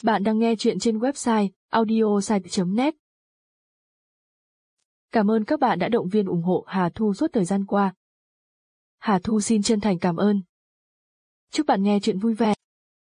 Bạn đang nghe chuyện trên website audiosite.net. Cảm ơn các bạn đã động viên ủng hộ Hà Thu suốt thời gian qua. Hà Thu xin chân thành cảm ơn. Chúc bạn nghe chuyện vui vẻ.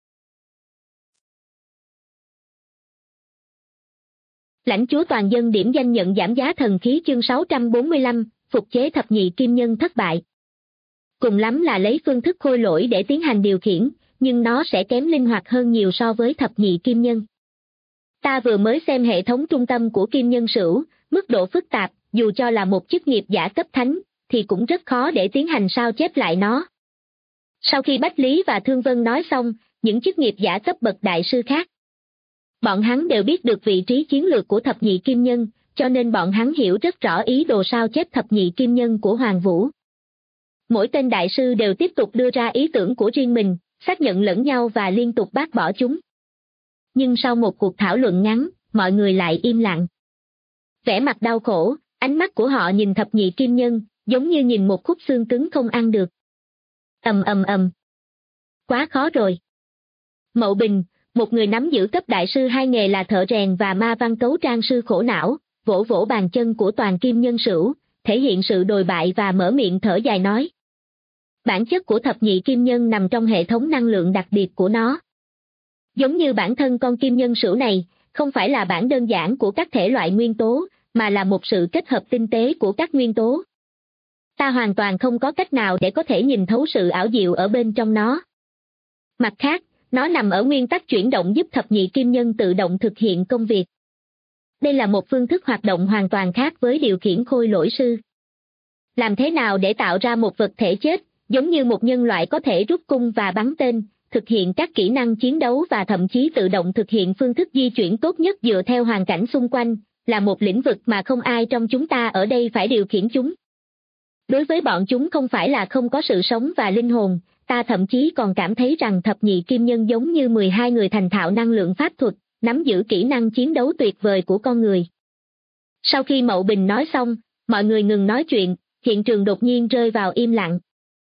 Lãnh chúa toàn dân điểm danh nhận giảm giá thần khí chương 645, phục chế thập nhị kim nhân thất bại. Cùng lắm là lấy phương thức khôi lỗi để tiến hành điều khiển, nhưng nó sẽ kém linh hoạt hơn nhiều so với thập nhị kim nhân. Ta vừa mới xem hệ thống trung tâm của kim nhân sửu, mức độ phức tạp, dù cho là một chức nghiệp giả cấp thánh, thì cũng rất khó để tiến hành sao chép lại nó. Sau khi Bách Lý và Thương Vân nói xong, những chức nghiệp giả cấp bậc đại sư khác, bọn hắn đều biết được vị trí chiến lược của thập nhị kim nhân, cho nên bọn hắn hiểu rất rõ ý đồ sao chép thập nhị kim nhân của Hoàng Vũ. Mỗi tên đại sư đều tiếp tục đưa ra ý tưởng của riêng mình, xác nhận lẫn nhau và liên tục bác bỏ chúng. Nhưng sau một cuộc thảo luận ngắn, mọi người lại im lặng. Vẻ mặt đau khổ, ánh mắt của họ nhìn thập nhị kim nhân, giống như nhìn một khúc xương cứng không ăn được. Quá khó rồi. Mậu Bình, một người nắm giữ cấp đại sư hai nghề là thợ rèn và ma văn cấu trang sư khổ não, vỗ vỗ bàn chân của toàn kim nhân sửu, thể hiện sự đồi bại và mở miệng thở dài nói. Bản chất của thập nhị kim nhân nằm trong hệ thống năng lượng đặc biệt của nó. Giống như bản thân con kim nhân sửu này, không phải là bản đơn giản của các thể loại nguyên tố, mà là một sự kết hợp tinh tế của các nguyên tố. Ta hoàn toàn không có cách nào để có thể nhìn thấu sự ảo diệu ở bên trong nó. Mặt khác, nó nằm ở nguyên tắc chuyển động giúp thập nhị kim nhân tự động thực hiện công việc. Đây là một phương thức hoạt động hoàn toàn khác với điều khiển khôi lỗi sư. Làm thế nào để tạo ra một vật thể chết, giống như một nhân loại có thể rút cung và bắn tên, thực hiện các kỹ năng chiến đấu và thậm chí tự động thực hiện phương thức di chuyển tốt nhất dựa theo hoàn cảnh xung quanh, là một lĩnh vực mà không ai trong chúng ta ở đây phải điều khiển chúng. Đối với bọn chúng không phải là không có sự sống và linh hồn, ta thậm chí còn cảm thấy rằng thập nhị kim nhân giống như 12 người thành thạo năng lượng pháp thuật, nắm giữ kỹ năng chiến đấu tuyệt vời của con người. Sau khi Mậu Bình nói xong, mọi người ngừng nói chuyện, hiện trường đột nhiên rơi vào im lặng.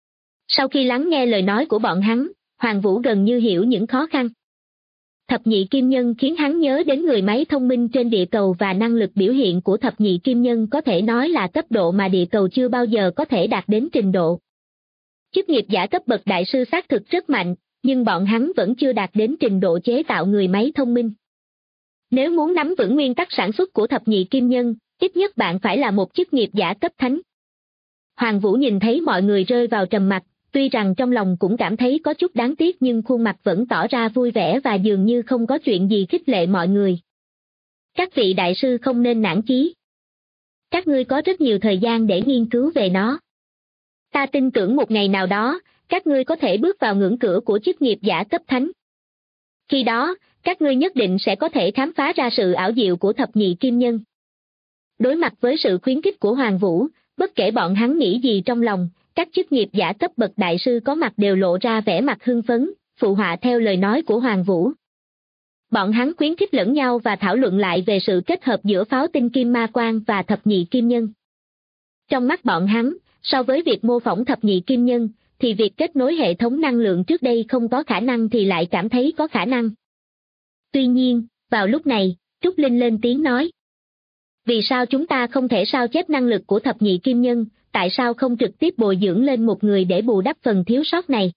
Sau khi lắng nghe lời nói của bọn hắn, Hoàng Vũ gần như hiểu những khó khăn. Thập nhị kim nhân khiến hắn nhớ đến người máy thông minh trên địa cầu và năng lực biểu hiện của thập nhị kim nhân có thể nói là cấp độ mà địa cầu chưa bao giờ có thể đạt đến trình độ. Chức nghiệp giả cấp bậc đại sư xác thực rất mạnh, nhưng bọn hắn vẫn chưa đạt đến trình độ chế tạo người máy thông minh. Nếu muốn nắm vững nguyên tắc sản xuất của thập nhị kim nhân, ít nhất bạn phải là một chức nghiệp giả cấp thánh. Hoàng Vũ nhìn thấy mọi người rơi vào trầm mặc, tuy rằng trong lòng cũng cảm thấy có chút đáng tiếc nhưng khuôn mặt vẫn tỏ ra vui vẻ và dường như không có chuyện gì khích lệ mọi người. Các vị đại sư không nên nản chí. Các ngươi có rất nhiều thời gian để nghiên cứu về nó. Ta tin tưởng một ngày nào đó, các ngươi có thể bước vào ngưỡng cửa của chức nghiệp giả cấp thánh. Khi đó, các ngươi nhất định sẽ có thể khám phá ra sự ảo diệu của thập nhị kim nhân. Đối mặt với sự khuyến khích của Hoàng Vũ, bất kể bọn hắn nghĩ gì trong lòng, các chức nghiệp giả cấp bậc đại sư có mặt đều lộ ra vẻ mặt hưng phấn, phụ họa theo lời nói của Hoàng Vũ. Bọn hắn khuyến khích lẫn nhau và thảo luận lại về sự kết hợp giữa pháo tinh kim ma quang và thập nhị kim nhân. Trong mắt bọn hắn, so với việc mô phỏng thập nhị kim nhân, thì việc kết nối hệ thống năng lượng trước đây không có khả năng thì lại cảm thấy có khả năng. Tuy nhiên, vào lúc này, Trúc Linh lên tiếng nói. Vì sao chúng ta không thể sao chép năng lực của thập nhị kim nhân, tại sao không trực tiếp bồi dưỡng lên một người để bù đắp phần thiếu sót này?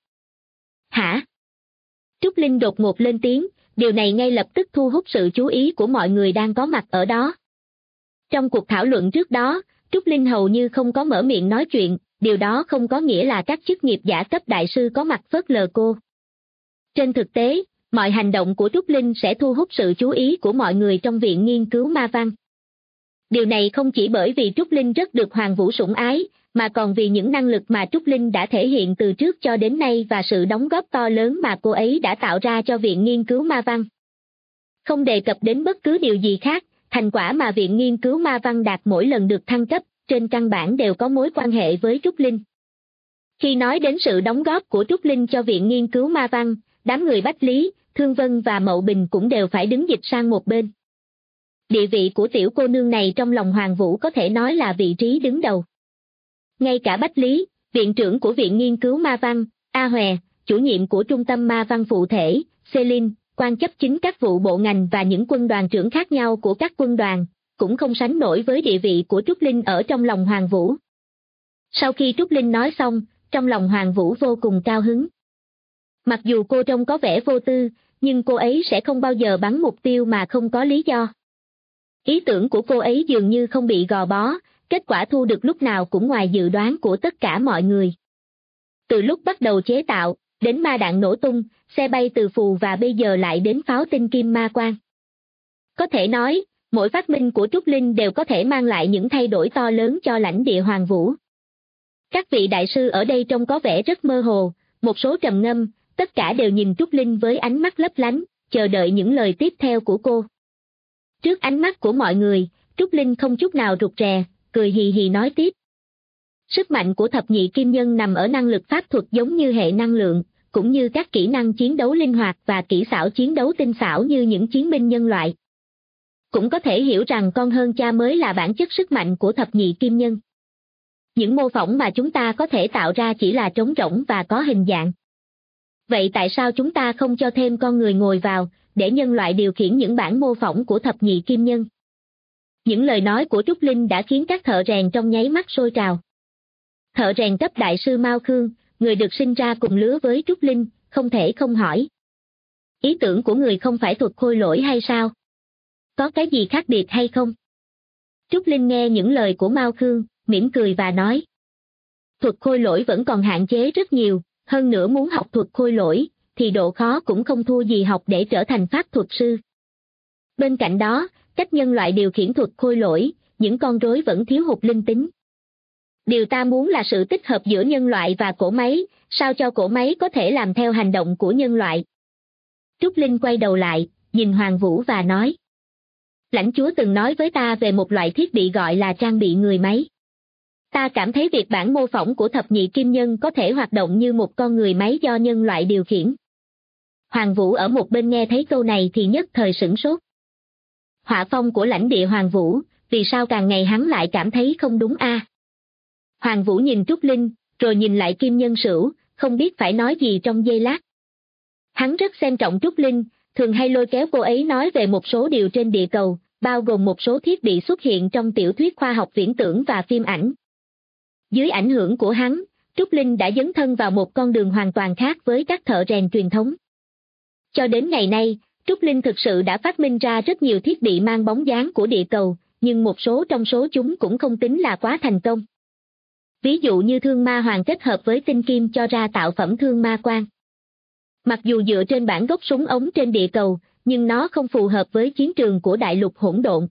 Hả? Trúc Linh đột ngột lên tiếng, điều này ngay lập tức thu hút sự chú ý của mọi người đang có mặt ở đó. Trong cuộc thảo luận trước đó, Trúc Linh hầu như không có mở miệng nói chuyện, điều đó không có nghĩa là các chức nghiệp giả cấp đại sư có mặt phớt lờ cô. Trên thực tế, mọi hành động của Trúc Linh sẽ thu hút sự chú ý của mọi người trong viện nghiên cứu ma văn. Điều này không chỉ bởi vì Trúc Linh rất được Hoàng Vũ sủng ái, mà còn vì những năng lực mà Trúc Linh đã thể hiện từ trước cho đến nay và sự đóng góp to lớn mà cô ấy đã tạo ra cho viện nghiên cứu ma văn. Không đề cập đến bất cứ điều gì khác, thành quả mà viện nghiên cứu ma văn đạt mỗi lần được thăng cấp, trên căn bản đều có mối quan hệ với Trúc Linh. Khi nói đến sự đóng góp của Trúc Linh cho viện nghiên cứu ma văn, đám người Bách Lý, Thương Vân và Mậu Bình cũng đều phải đứng dịch sang một bên. Địa vị của tiểu cô nương này trong lòng Hoàng Vũ có thể nói là vị trí đứng đầu. Ngay cả Bách Lý, viện trưởng của viện nghiên cứu ma văn, A Hòe, chủ nhiệm của trung tâm ma văn phụ thể, Celine, quan chấp chính các vụ bộ ngành và những quân đoàn trưởng khác nhau của các quân đoàn, cũng không sánh nổi với địa vị của Trúc Linh ở trong lòng Hoàng Vũ. Sau khi Trúc Linh nói xong, trong lòng Hoàng Vũ vô cùng cao hứng. Mặc dù cô trông có vẻ vô tư, nhưng cô ấy sẽ không bao giờ bắn mục tiêu mà không có lý do. Ý tưởng của cô ấy dường như không bị gò bó, kết quả thu được lúc nào cũng ngoài dự đoán của tất cả mọi người. Từ lúc bắt đầu chế tạo, đến ma đạn nổ tung, xe bay từ phù và bây giờ lại đến pháo tinh kim ma quang. Có thể nói, mỗi phát minh của Trúc Linh đều có thể mang lại những thay đổi to lớn cho lãnh địa Hoàng Vũ. Các vị đại sư ở đây trông có vẻ rất mơ hồ, một số trầm ngâm, tất cả đều nhìn Trúc Linh với ánh mắt lấp lánh, chờ đợi những lời tiếp theo của cô. Trước ánh mắt của mọi người, Trúc Linh không chút nào rụt rè, cười hì hì nói tiếp. Sức mạnh của thập nhị kim nhân nằm ở năng lực pháp thuật giống như hệ năng lượng, cũng như các kỹ năng chiến đấu linh hoạt và kỹ xảo chiến đấu tinh xảo như những chiến binh nhân loại. Cũng có thể hiểu rằng con hơn cha mới là bản chất sức mạnh của thập nhị kim nhân. Những mô phỏng mà chúng ta có thể tạo ra chỉ là trống rỗng và có hình dạng. Vậy tại sao chúng ta không cho thêm con người ngồi vào, để nhân loại điều khiển những bản mô phỏng của thập nhị kim nhân? Những lời nói của Trúc Linh đã khiến các thợ rèn trong nháy mắt sôi trào. Thợ rèn cấp đại sư Mao Khương, người được sinh ra cùng lứa với Trúc Linh, không thể không hỏi. Ý tưởng của người không phải thuật khôi lỗi hay sao? Có cái gì khác biệt hay không? Trúc Linh nghe những lời của Mao Khương, mỉm cười và nói. Thuật khôi lỗi vẫn còn hạn chế rất nhiều, hơn nữa muốn học thuật khôi lỗi, thì độ khó cũng không thua gì học để trở thành pháp thuật sư. Bên cạnh đó, cách nhân loại điều khiển thuật khôi lỗi, những con rối vẫn thiếu hụt linh tính. Điều ta muốn là sự tích hợp giữa nhân loại và cỗ máy, sao cho cỗ máy có thể làm theo hành động của nhân loại. Trúc Linh quay đầu lại, nhìn Hoàng Vũ và nói. Lãnh chúa từng nói với ta về một loại thiết bị gọi là trang bị người máy. Ta cảm thấy việc bản mô phỏng của thập nhị kim nhân có thể hoạt động như một con người máy do nhân loại điều khiển. Hoàng Vũ ở một bên nghe thấy câu này thì nhất thời sửng sốt. Họa phong của lãnh địa Hoàng Vũ, vì sao càng ngày hắn lại cảm thấy không đúng a? Hoàng Vũ nhìn Trúc Linh, rồi nhìn lại Kim Nhân Sửu, không biết phải nói gì trong giây lát. Hắn rất xem trọng Trúc Linh, thường hay lôi kéo cô ấy nói về một số điều trên địa cầu, bao gồm một số thiết bị xuất hiện trong tiểu thuyết khoa học viễn tưởng và phim ảnh. Dưới ảnh hưởng của hắn, Trúc Linh đã dấn thân vào một con đường hoàn toàn khác với các thợ rèn truyền thống. Cho đến ngày nay, Trúc Linh thực sự đã phát minh ra rất nhiều thiết bị mang bóng dáng của địa cầu, nhưng một số trong số chúng cũng không tính là quá thành công. Ví dụ như thương ma hoàng kết hợp với tinh kim cho ra tạo phẩm thương ma quang. Mặc dù dựa trên bản gốc súng ống trên địa cầu, nhưng nó không phù hợp với chiến trường của đại lục hỗn độn.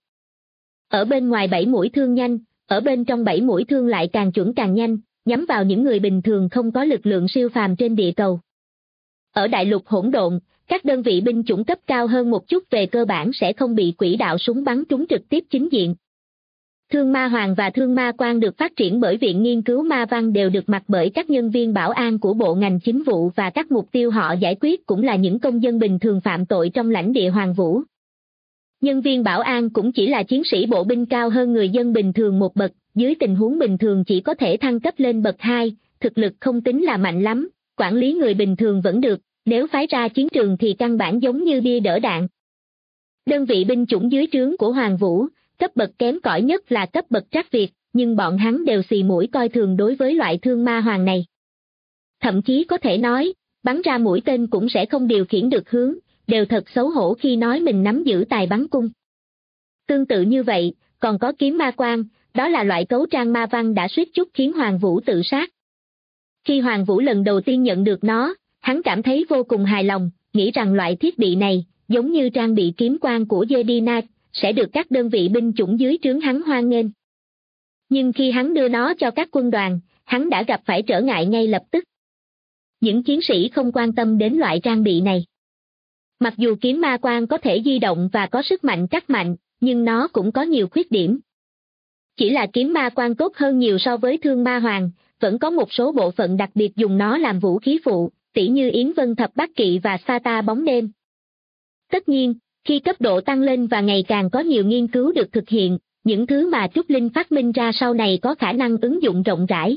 Ở bên ngoài 7 mũi thương nhanh, ở bên trong 7 mũi thương lại càng chuẩn càng nhanh, nhắm vào những người bình thường không có lực lượng siêu phàm trên địa cầu. Ở đại lục hỗn độn, các đơn vị binh chủng cấp cao hơn một chút về cơ bản sẽ không bị quỹ đạo súng bắn trúng trực tiếp chính diện. Thương ma hoàng và thương ma quang được phát triển bởi Viện Nghiên cứu Ma Văn đều được mặc bởi các nhân viên bảo an của bộ ngành chính vụ và các mục tiêu họ giải quyết cũng là những công dân bình thường phạm tội trong lãnh địa Hoàng Vũ. Nhân viên bảo an cũng chỉ là chiến sĩ bộ binh cao hơn người dân bình thường một bậc, dưới tình huống bình thường chỉ có thể thăng cấp lên bậc 2, thực lực không tính là mạnh lắm, quản lý người bình thường vẫn được, nếu phái ra chiến trường thì căn bản giống như bia đỡ đạn. Đơn vị binh chủng dưới trướng của Hoàng Vũ, cấp bậc kém cỏi nhất là cấp bậc Trác Việt, nhưng bọn hắn đều xì mũi coi thường đối với loại thương ma hoàng này. Thậm chí có thể nói, bắn ra mũi tên cũng sẽ không điều khiển được hướng, đều thật xấu hổ khi nói mình nắm giữ tài bắn cung. Tương tự như vậy, còn có kiếm ma quang, đó là loại cấu trang ma văn đã suýt chút khiến Hoàng Vũ tự sát. Khi Hoàng Vũ lần đầu tiên nhận được nó, hắn cảm thấy vô cùng hài lòng, nghĩ rằng loại thiết bị này, giống như trang bị kiếm quang của Jedi Knight, sẽ được các đơn vị binh chủng dưới trướng hắn hoan nghênh. Nhưng khi hắn đưa nó cho các quân đoàn, hắn đã gặp phải trở ngại ngay lập tức. Những chiến sĩ không quan tâm đến loại trang bị này. Mặc dù kiếm ma quang có thể di động và có sức mạnh cắt mạnh, nhưng nó cũng có nhiều khuyết điểm. Chỉ là kiếm ma quang tốt hơn nhiều so với thương ma hoàng, vẫn có một số bộ phận đặc biệt dùng nó làm vũ khí phụ, tỉ như Yến Vân Thập Bát Kỵ và Sata bóng đêm. Tất nhiên, khi cấp độ tăng lên và ngày càng có nhiều nghiên cứu được thực hiện, những thứ mà Trúc Linh phát minh ra sau này có khả năng ứng dụng rộng rãi.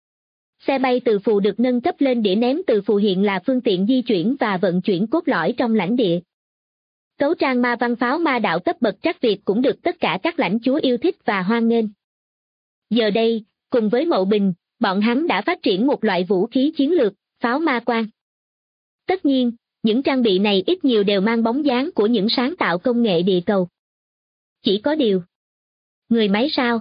Xe bay từ phù được nâng cấp lên đĩa ném từ phù hiện là phương tiện di chuyển và vận chuyển cốt lõi trong lãnh địa. Cấu trang ma văn pháo ma đạo cấp bậc trắc Việt cũng được tất cả các lãnh chúa yêu thích và hoan nghênh. Giờ đây, cùng với Mậu Bình, bọn hắn đã phát triển một loại vũ khí chiến lược, pháo ma quang. Tất nhiên, những trang bị này ít nhiều đều mang bóng dáng của những sáng tạo công nghệ địa cầu. Chỉ có điều, người máy sao?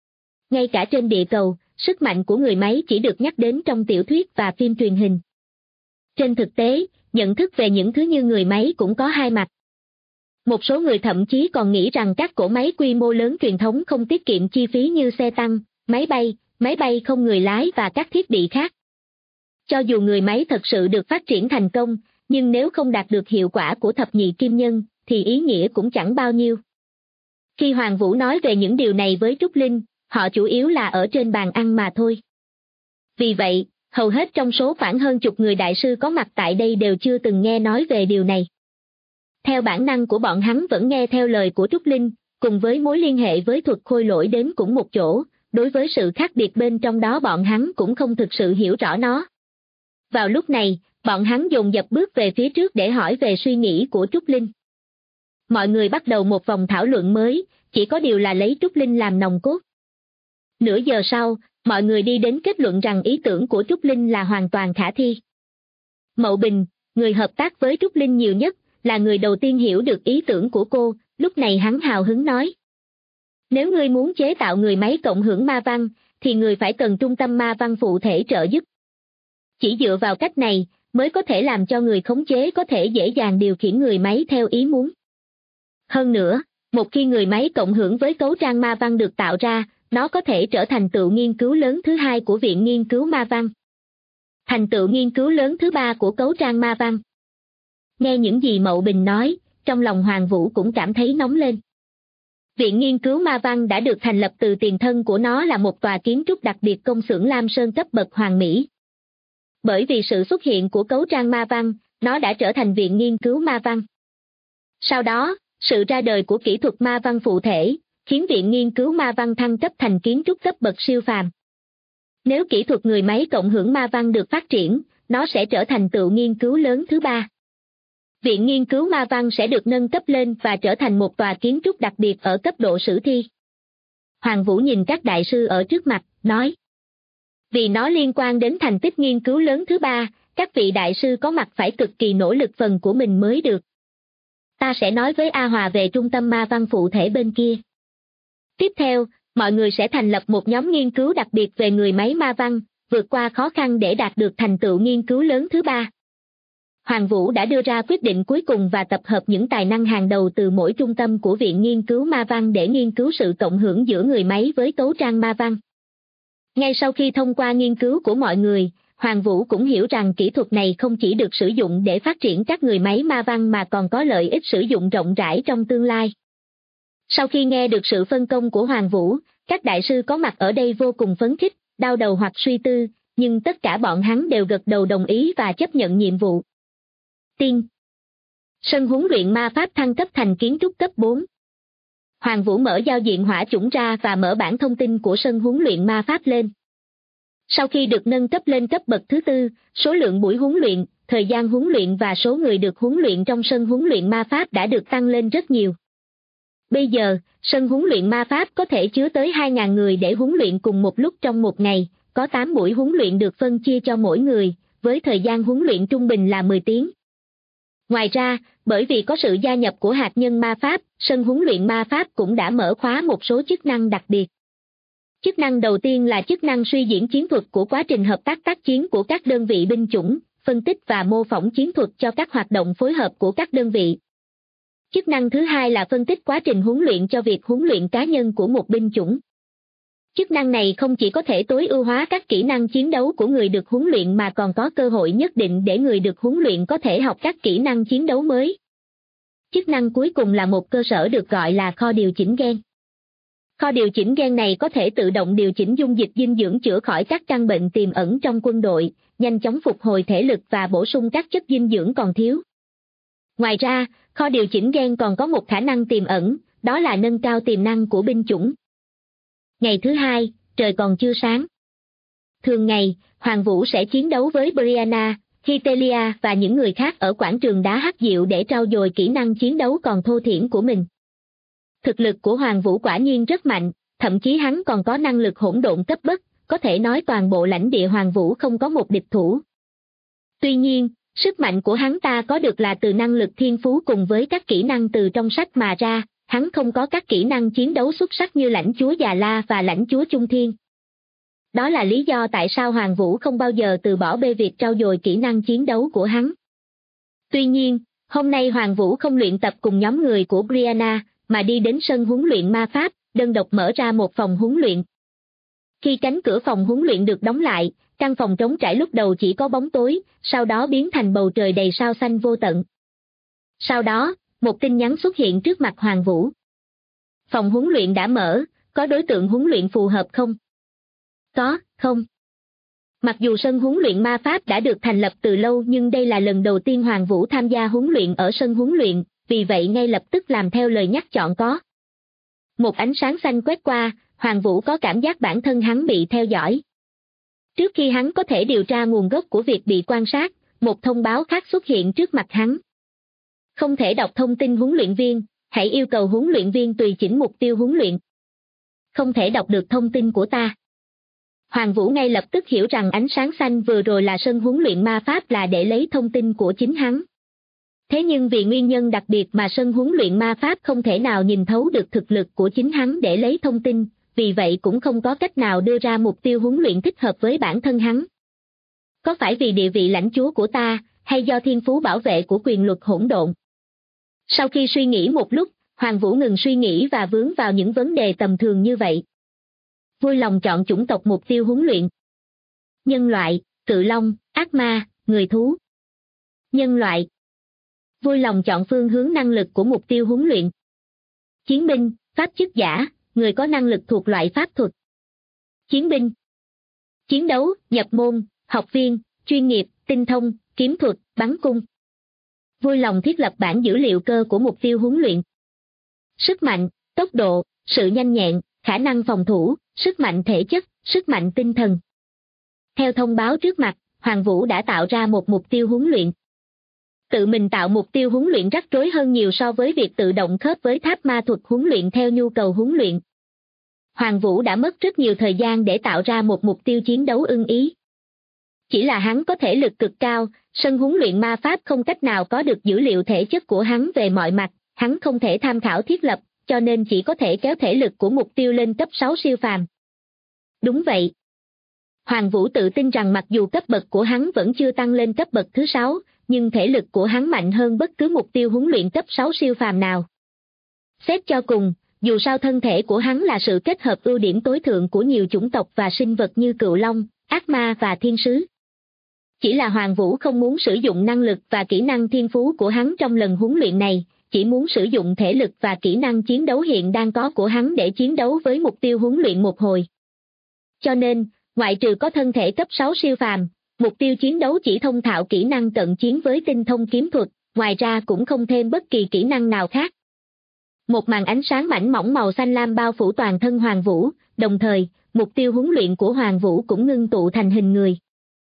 Ngay cả trên địa cầu, sức mạnh của người máy chỉ được nhắc đến trong tiểu thuyết và phim truyền hình. Trên thực tế, nhận thức về những thứ như người máy cũng có hai mặt. Một số người thậm chí còn nghĩ rằng các cỗ máy quy mô lớn truyền thống không tiết kiệm chi phí như xe tăng, máy bay không người lái và các thiết bị khác. Cho dù người máy thật sự được phát triển thành công, nhưng nếu không đạt được hiệu quả của thập nhị kim nhân, thì ý nghĩa cũng chẳng bao nhiêu. Khi Hoàng Vũ nói về những điều này với Trúc Linh, họ chủ yếu là ở trên bàn ăn mà thôi. Vì vậy, hầu hết trong số khoảng hơn chục người đại sư có mặt tại đây đều chưa từng nghe nói về điều này. Theo bản năng của bọn hắn vẫn nghe theo lời của Trúc Linh, cùng với mối liên hệ với thuật khôi lỗi đến cũng một chỗ, đối với sự khác biệt bên trong đó bọn hắn cũng không thực sự hiểu rõ nó. Vào lúc này, bọn hắn dồn dập bước về phía trước để hỏi về suy nghĩ của Trúc Linh. Mọi người bắt đầu một vòng thảo luận mới, chỉ có điều là lấy Trúc Linh làm nòng cốt. Nửa giờ sau, mọi người đi đến kết luận rằng ý tưởng của Trúc Linh là hoàn toàn khả thi. Mậu Bình, người hợp tác với Trúc Linh nhiều nhất, là người đầu tiên hiểu được ý tưởng của cô, lúc này hắn hào hứng nói. Nếu ngươi muốn chế tạo người máy cộng hưởng ma văn, thì người phải cần trung tâm ma văn phụ thể trợ giúp. Chỉ dựa vào cách này, mới có thể làm cho người khống chế có thể dễ dàng điều khiển người máy theo ý muốn. Hơn nữa, một khi người máy cộng hưởng với cấu trang ma văn được tạo ra, nó có thể trở thành tựu nghiên cứu lớn thứ hai của Viện Nghiên cứu Ma văn. Thành tựu nghiên cứu lớn thứ ba của cấu trang ma văn. Nghe những gì Mậu Bình nói, trong lòng Hoàng Vũ cũng cảm thấy nóng lên. Viện Nghiên cứu Ma văn đã được thành lập từ tiền thân của nó là một tòa kiến trúc đặc biệt công xưởng Lam Sơn cấp bậc hoàn mỹ. Bởi vì sự xuất hiện của cấu trang ma văn, nó đã trở thành Viện Nghiên cứu Ma văn. Sau đó, sự ra đời của kỹ thuật ma văn phụ thể, khiến Viện Nghiên cứu Ma văn thăng cấp thành kiến trúc cấp bậc siêu phàm. Nếu kỹ thuật người máy cộng hưởng ma văn được phát triển, nó sẽ trở thành tựu nghiên cứu lớn thứ ba. Viện Nghiên cứu Ma văn sẽ được nâng cấp lên và trở thành một tòa kiến trúc đặc biệt ở cấp độ sử thi. Hoàng Vũ nhìn các đại sư ở trước mặt, nói. Vì nó liên quan đến thành tích nghiên cứu lớn thứ ba, các vị đại sư có mặt phải cực kỳ nỗ lực phần của mình mới được. Ta sẽ nói với A Hòa về trung tâm ma văn phụ thể bên kia. Tiếp theo, mọi người sẽ thành lập một nhóm nghiên cứu đặc biệt về người máy ma văn, vượt qua khó khăn để đạt được thành tựu nghiên cứu lớn thứ ba. Hoàng Vũ đã đưa ra quyết định cuối cùng và tập hợp những tài năng hàng đầu từ mỗi trung tâm của Viện Nghiên cứu Ma văn để nghiên cứu sự cộng hưởng giữa người máy với cấu trang ma văn. Ngay sau khi thông qua nghiên cứu của mọi người, Hoàng Vũ cũng hiểu rằng kỹ thuật này không chỉ được sử dụng để phát triển các người máy ma văn mà còn có lợi ích sử dụng rộng rãi trong tương lai. Sau khi nghe được sự phân công của Hoàng Vũ, các đại sư có mặt ở đây vô cùng phấn khích, đau đầu hoặc suy tư, nhưng tất cả bọn hắn đều gật đầu đồng ý và chấp nhận nhiệm vụ. Tiên. Sân huấn luyện ma pháp thăng cấp thành kiến trúc cấp 4. Hoàng Vũ mở giao diện hỏa chủng ra và mở bảng thông tin của sân huấn luyện ma pháp lên. Sau khi được nâng cấp lên cấp bậc thứ tư, số lượng buổi huấn luyện, thời gian huấn luyện và số người được huấn luyện trong sân huấn luyện ma pháp đã được tăng lên rất nhiều. Bây giờ, sân huấn luyện ma pháp có thể chứa tới 2.000 người để huấn luyện cùng một lúc trong một ngày, có 8 buổi huấn luyện được phân chia cho mỗi người, với thời gian huấn luyện trung bình là 10 tiếng. Ngoài ra, bởi vì có sự gia nhập của hạt nhân ma pháp, sân huấn luyện ma pháp cũng đã mở khóa một số chức năng đặc biệt. Chức năng đầu tiên là chức năng suy diễn chiến thuật của quá trình hợp tác tác chiến của các đơn vị binh chủng, phân tích và mô phỏng chiến thuật cho các hoạt động phối hợp của các đơn vị. Chức năng thứ hai là phân tích quá trình huấn luyện cho việc huấn luyện cá nhân của một binh chủng. Chức năng này không chỉ có thể tối ưu hóa các kỹ năng chiến đấu của người được huấn luyện mà còn có cơ hội nhất định để người được huấn luyện có thể học các kỹ năng chiến đấu mới. Chức năng cuối cùng là một cơ sở được gọi là kho điều chỉnh gen. Kho điều chỉnh gen này có thể tự động điều chỉnh dung dịch dinh dưỡng chữa khỏi các căn bệnh tiềm ẩn trong quân đội, nhanh chóng phục hồi thể lực và bổ sung các chất dinh dưỡng còn thiếu. Ngoài ra, kho điều chỉnh gen còn có một khả năng tiềm ẩn, đó là nâng cao tiềm năng của binh chủng. Ngày thứ hai, trời còn chưa sáng. Thường ngày, Hoàng Vũ sẽ chiến đấu với Brianna, Hytelia và những người khác ở quảng trường đá hắc diệu để trau dồi kỹ năng chiến đấu còn thô thiển của mình. Thực lực của Hoàng Vũ quả nhiên rất mạnh, thậm chí hắn còn có năng lực hỗn độn cấp bậc, có thể nói toàn bộ lãnh địa Hoàng Vũ không có một địch thủ. Tuy nhiên, sức mạnh của hắn ta có được là từ năng lực thiên phú cùng với các kỹ năng từ trong sách mà ra, hắn không có các kỹ năng chiến đấu xuất sắc như lãnh chúa Già La và lãnh chúa Trung Thiên. Đó là lý do tại sao Hoàng Vũ không bao giờ từ bỏ bê việc trau dồi kỹ năng chiến đấu của hắn. Tuy nhiên, hôm nay Hoàng Vũ không luyện tập cùng nhóm người của Brianna, mà đi đến sân huấn luyện ma pháp, đơn độc mở ra một phòng huấn luyện. Khi cánh cửa phòng huấn luyện được đóng lại, căn phòng trống trải lúc đầu chỉ có bóng tối, sau đó biến thành bầu trời đầy sao xanh vô tận. Sau đó, một tin nhắn xuất hiện trước mặt Hoàng Vũ. Phòng huấn luyện đã mở, có đối tượng huấn luyện phù hợp không? Có, không. Mặc dù sân huấn luyện ma pháp đã được thành lập từ lâu nhưng đây là lần đầu tiên Hoàng Vũ tham gia huấn luyện ở sân huấn luyện, vì vậy ngay lập tức làm theo lời nhắc chọn có. Một ánh sáng xanh quét qua, Hoàng Vũ có cảm giác bản thân hắn bị theo dõi. Trước khi hắn có thể điều tra nguồn gốc của việc bị quan sát, một thông báo khác xuất hiện trước mặt hắn. Không thể đọc thông tin huấn luyện viên, hãy yêu cầu huấn luyện viên tùy chỉnh mục tiêu huấn luyện. Không thể đọc được thông tin của ta. Hoàng Vũ ngay lập tức hiểu rằng ánh sáng xanh vừa rồi là sân huấn luyện ma pháp là để lấy thông tin của chính hắn. Thế nhưng vì nguyên nhân đặc biệt mà sân huấn luyện ma pháp không thể nào nhìn thấu được thực lực của chính hắn để lấy thông tin, vì vậy cũng không có cách nào đưa ra mục tiêu huấn luyện thích hợp với bản thân hắn. Có phải vì địa vị lãnh chúa của ta, hay do thiên phú bảo vệ của quyền luật hỗn độn? Sau khi suy nghĩ một lúc, Hoàng Vũ ngừng suy nghĩ và vướng vào những vấn đề tầm thường như vậy. Vui lòng chọn chủng tộc mục tiêu huấn luyện. Nhân loại, cự long, ác ma, người thú. Nhân loại. Vui lòng chọn phương hướng năng lực của mục tiêu huấn luyện. Chiến binh, pháp chức giả, người có năng lực thuộc loại pháp thuật. Chiến binh. Chiến đấu, nhập môn, học viên, chuyên nghiệp, tinh thông, kiếm thuật, bắn cung. Vui lòng thiết lập bảng dữ liệu cơ của mục tiêu huấn luyện. Sức mạnh, tốc độ, sự nhanh nhẹn, khả năng phòng thủ, sức mạnh thể chất, sức mạnh tinh thần. Theo thông báo trước mặt, Hoàng Vũ đã tạo ra một mục tiêu huấn luyện. Tự mình tạo mục tiêu huấn luyện rắc rối hơn nhiều so với việc tự động khớp với tháp ma thuật huấn luyện theo nhu cầu huấn luyện. Hoàng Vũ đã mất rất nhiều thời gian để tạo ra một mục tiêu chiến đấu ưng ý. Chỉ là hắn có thể lực cực cao, sân huấn luyện ma pháp không cách nào có được dữ liệu thể chất của hắn về mọi mặt, hắn không thể tham khảo thiết lập, cho nên chỉ có thể kéo thể lực của mục tiêu lên cấp 6 siêu phàm. Đúng vậy. Hoàng Vũ tự tin rằng mặc dù cấp bậc của hắn vẫn chưa tăng lên cấp bậc thứ 6, nhưng thể lực của hắn mạnh hơn bất cứ mục tiêu huấn luyện cấp 6 siêu phàm nào. Xét cho cùng, dù sao thân thể của hắn là sự kết hợp ưu điểm tối thượng của nhiều chủng tộc và sinh vật như cự long, ác ma và thiên sứ. Chỉ là Hoàng Vũ không muốn sử dụng năng lực và kỹ năng thiên phú của hắn trong lần huấn luyện này, chỉ muốn sử dụng thể lực và kỹ năng chiến đấu hiện đang có của hắn để chiến đấu với mục tiêu huấn luyện một hồi. Cho nên, ngoại trừ có thân thể cấp 6 siêu phàm, mục tiêu chiến đấu chỉ thông thạo kỹ năng cận chiến với tinh thông kiếm thuật, ngoài ra cũng không thêm bất kỳ kỹ năng nào khác. Một màn ánh sáng mảnh mỏng màu xanh lam bao phủ toàn thân Hoàng Vũ, đồng thời, mục tiêu huấn luyện của Hoàng Vũ cũng ngưng tụ thành hình người.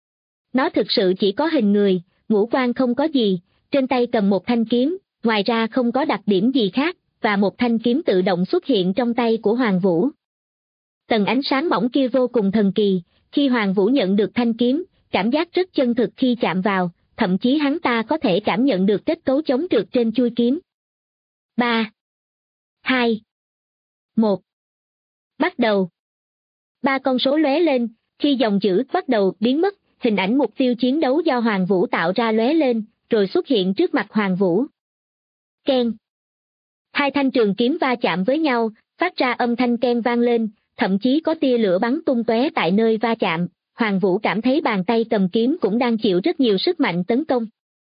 Nó thực sự chỉ có hình người, ngũ quan không có gì, trên tay cầm một thanh kiếm, ngoài ra không có đặc điểm gì khác, và một thanh kiếm tự động xuất hiện trong tay của Hoàng Vũ. Tầng ánh sáng mỏng kia vô cùng thần kỳ, khi Hoàng Vũ nhận được thanh kiếm, cảm giác rất chân thực khi chạm vào, thậm chí hắn ta có thể cảm nhận được kết cấu chống trượt trên chuôi kiếm. 3, 2, 1. Bắt đầu. 3 con số lóe lên, khi dòng chữ bắt đầu biến mất, hình ảnh mục tiêu chiến đấu do Hoàng Vũ tạo ra lóe lên, rồi xuất hiện trước mặt Hoàng Vũ. Keng. 2 thanh trường kiếm va chạm với nhau, phát ra âm thanh keng vang lên, thậm chí có tia lửa bắn tung tóe tại nơi va chạm. Hoàng Vũ cảm thấy bàn tay cầm kiếm cũng đang chịu rất nhiều sức mạnh tấn công.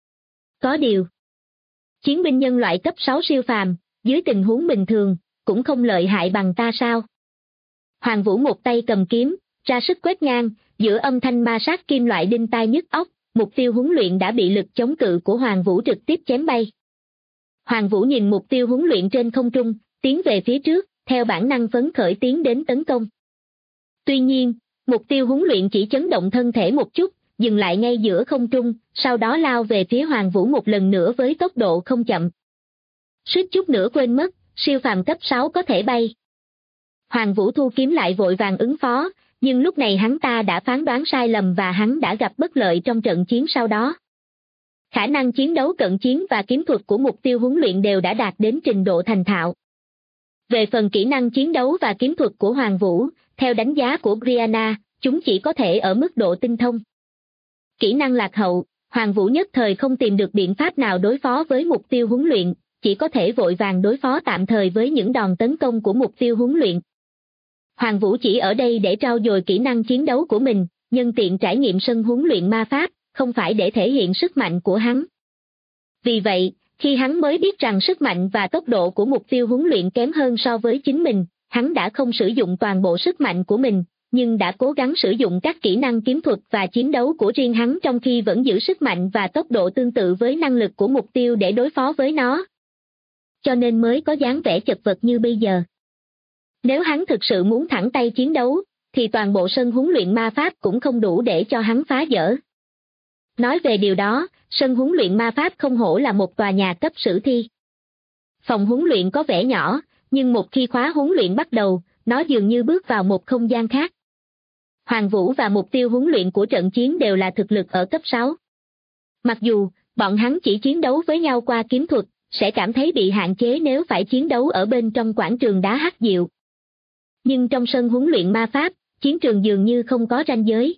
Có điều, chiến binh nhân loại cấp 6 siêu phàm, dưới tình huống bình thường, cũng không lợi hại bằng ta sao? Hoàng Vũ một tay cầm kiếm, ra sức quét ngang, giữa âm thanh ma sát kim loại đinh tai nhức óc, mục tiêu huấn luyện đã bị lực chống cự của Hoàng Vũ trực tiếp chém bay. Hoàng Vũ nhìn mục tiêu huấn luyện trên không trung, tiến về phía trước, theo bản năng phấn khởi tiến đến tấn công. Tuy nhiên, mục tiêu huấn luyện chỉ chấn động thân thể một chút, dừng lại ngay giữa không trung, sau đó lao về phía Hoàng Vũ một lần nữa với tốc độ không chậm. Suýt chút nữa quên mất, siêu phàm cấp 6 có thể bay. Hoàng Vũ thu kiếm lại vội vàng ứng phó, nhưng lúc này hắn ta đã phán đoán sai lầm và hắn đã gặp bất lợi trong trận chiến sau đó. Khả năng chiến đấu cận chiến và kiếm thuật của mục tiêu huấn luyện đều đã đạt đến trình độ thành thạo. Về phần kỹ năng chiến đấu và kiếm thuật của Hoàng Vũ, theo đánh giá của Brianna, chúng chỉ có thể ở mức độ tinh thông. Kỹ năng lạc hậu, Hoàng Vũ nhất thời không tìm được biện pháp nào đối phó với mục tiêu huấn luyện, chỉ có thể vội vàng đối phó tạm thời với những đòn tấn công của mục tiêu huấn luyện. Hoàng Vũ chỉ ở đây để trau dồi kỹ năng chiến đấu của mình, nhân tiện trải nghiệm sân huấn luyện ma pháp, không phải để thể hiện sức mạnh của hắn. Vì vậy, khi hắn mới biết rằng sức mạnh và tốc độ của mục tiêu huấn luyện kém hơn so với chính mình, hắn đã không sử dụng toàn bộ sức mạnh của mình, nhưng đã cố gắng sử dụng các kỹ năng kiếm thuật và chiến đấu của riêng hắn trong khi vẫn giữ sức mạnh và tốc độ tương tự với năng lực của mục tiêu để đối phó với nó. Cho nên mới có dáng vẻ chật vật như bây giờ. Nếu hắn thực sự muốn thẳng tay chiến đấu, thì toàn bộ sân huấn luyện ma pháp cũng không đủ để cho hắn phá vỡ. Nói về điều đó, sân huấn luyện ma pháp không hổ là một tòa nhà cấp sử thi. Phòng huấn luyện có vẻ nhỏ, nhưng một khi khóa huấn luyện bắt đầu, nó dường như bước vào một không gian khác. Hoàng Vũ và mục tiêu huấn luyện của trận chiến đều là thực lực ở cấp 6. Mặc dù, bọn hắn chỉ chiến đấu với nhau qua kiếm thuật, sẽ cảm thấy bị hạn chế nếu phải chiến đấu ở bên trong quảng trường đá hắc diệu. Nhưng trong sân huấn luyện ma pháp, chiến trường dường như không có ranh giới.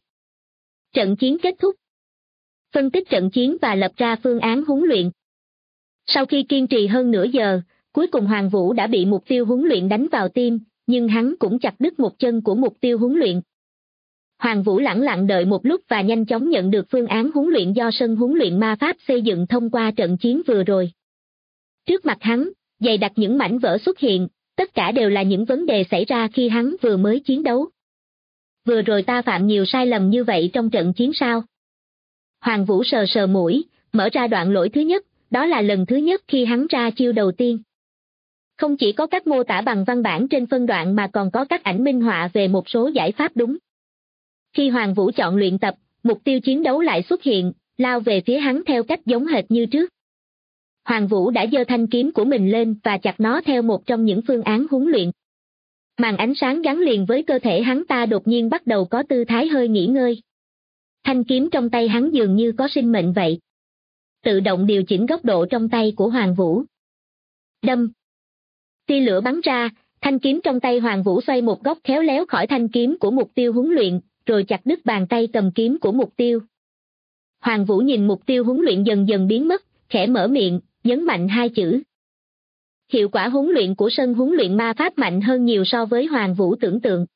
Trận chiến kết thúc. Phân tích trận chiến và lập ra phương án huấn luyện. Sau khi kiên trì hơn nửa giờ, cuối cùng Hoàng Vũ đã bị mục tiêu huấn luyện đánh vào tim, nhưng hắn cũng chặt đứt một chân của mục tiêu huấn luyện. Hoàng Vũ lẳng lặng đợi một lúc và nhanh chóng nhận được phương án huấn luyện do sân huấn luyện ma pháp xây dựng thông qua trận chiến vừa rồi. Trước mặt hắn, dày đặc những mảnh vỡ xuất hiện, tất cả đều là những vấn đề xảy ra khi hắn vừa mới chiến đấu. Vừa rồi ta phạm nhiều sai lầm như vậy trong trận chiến sao? Hoàng Vũ sờ sờ mũi, mở ra đoạn lỗi thứ nhất, đó là lần thứ nhất khi hắn ra chiêu đầu tiên. Không chỉ có các mô tả bằng văn bản trên phân đoạn mà còn có các ảnh minh họa về một số giải pháp đúng. Khi Hoàng Vũ chọn luyện tập, mục tiêu chiến đấu lại xuất hiện, lao về phía hắn theo cách giống hệt như trước. Hoàng Vũ đã giơ thanh kiếm của mình lên và chặt nó theo một trong những phương án huấn luyện. Màn ánh sáng gắn liền với cơ thể hắn ta đột nhiên bắt đầu có tư thái hơi nghỉ ngơi. Thanh kiếm trong tay hắn dường như có sinh mệnh vậy. Tự động điều chỉnh góc độ trong tay của Hoàng Vũ. Đâm. Tia lửa bắn ra, thanh kiếm trong tay Hoàng Vũ xoay một góc khéo léo khỏi thanh kiếm của mục tiêu huấn luyện, rồi chặt đứt bàn tay cầm kiếm của mục tiêu. Hoàng Vũ nhìn mục tiêu huấn luyện dần dần biến mất, khẽ mở miệng, nhấn mạnh hai chữ. Hiệu quả huấn luyện của sân huấn luyện ma pháp mạnh hơn nhiều so với Hoàng Vũ tưởng tượng.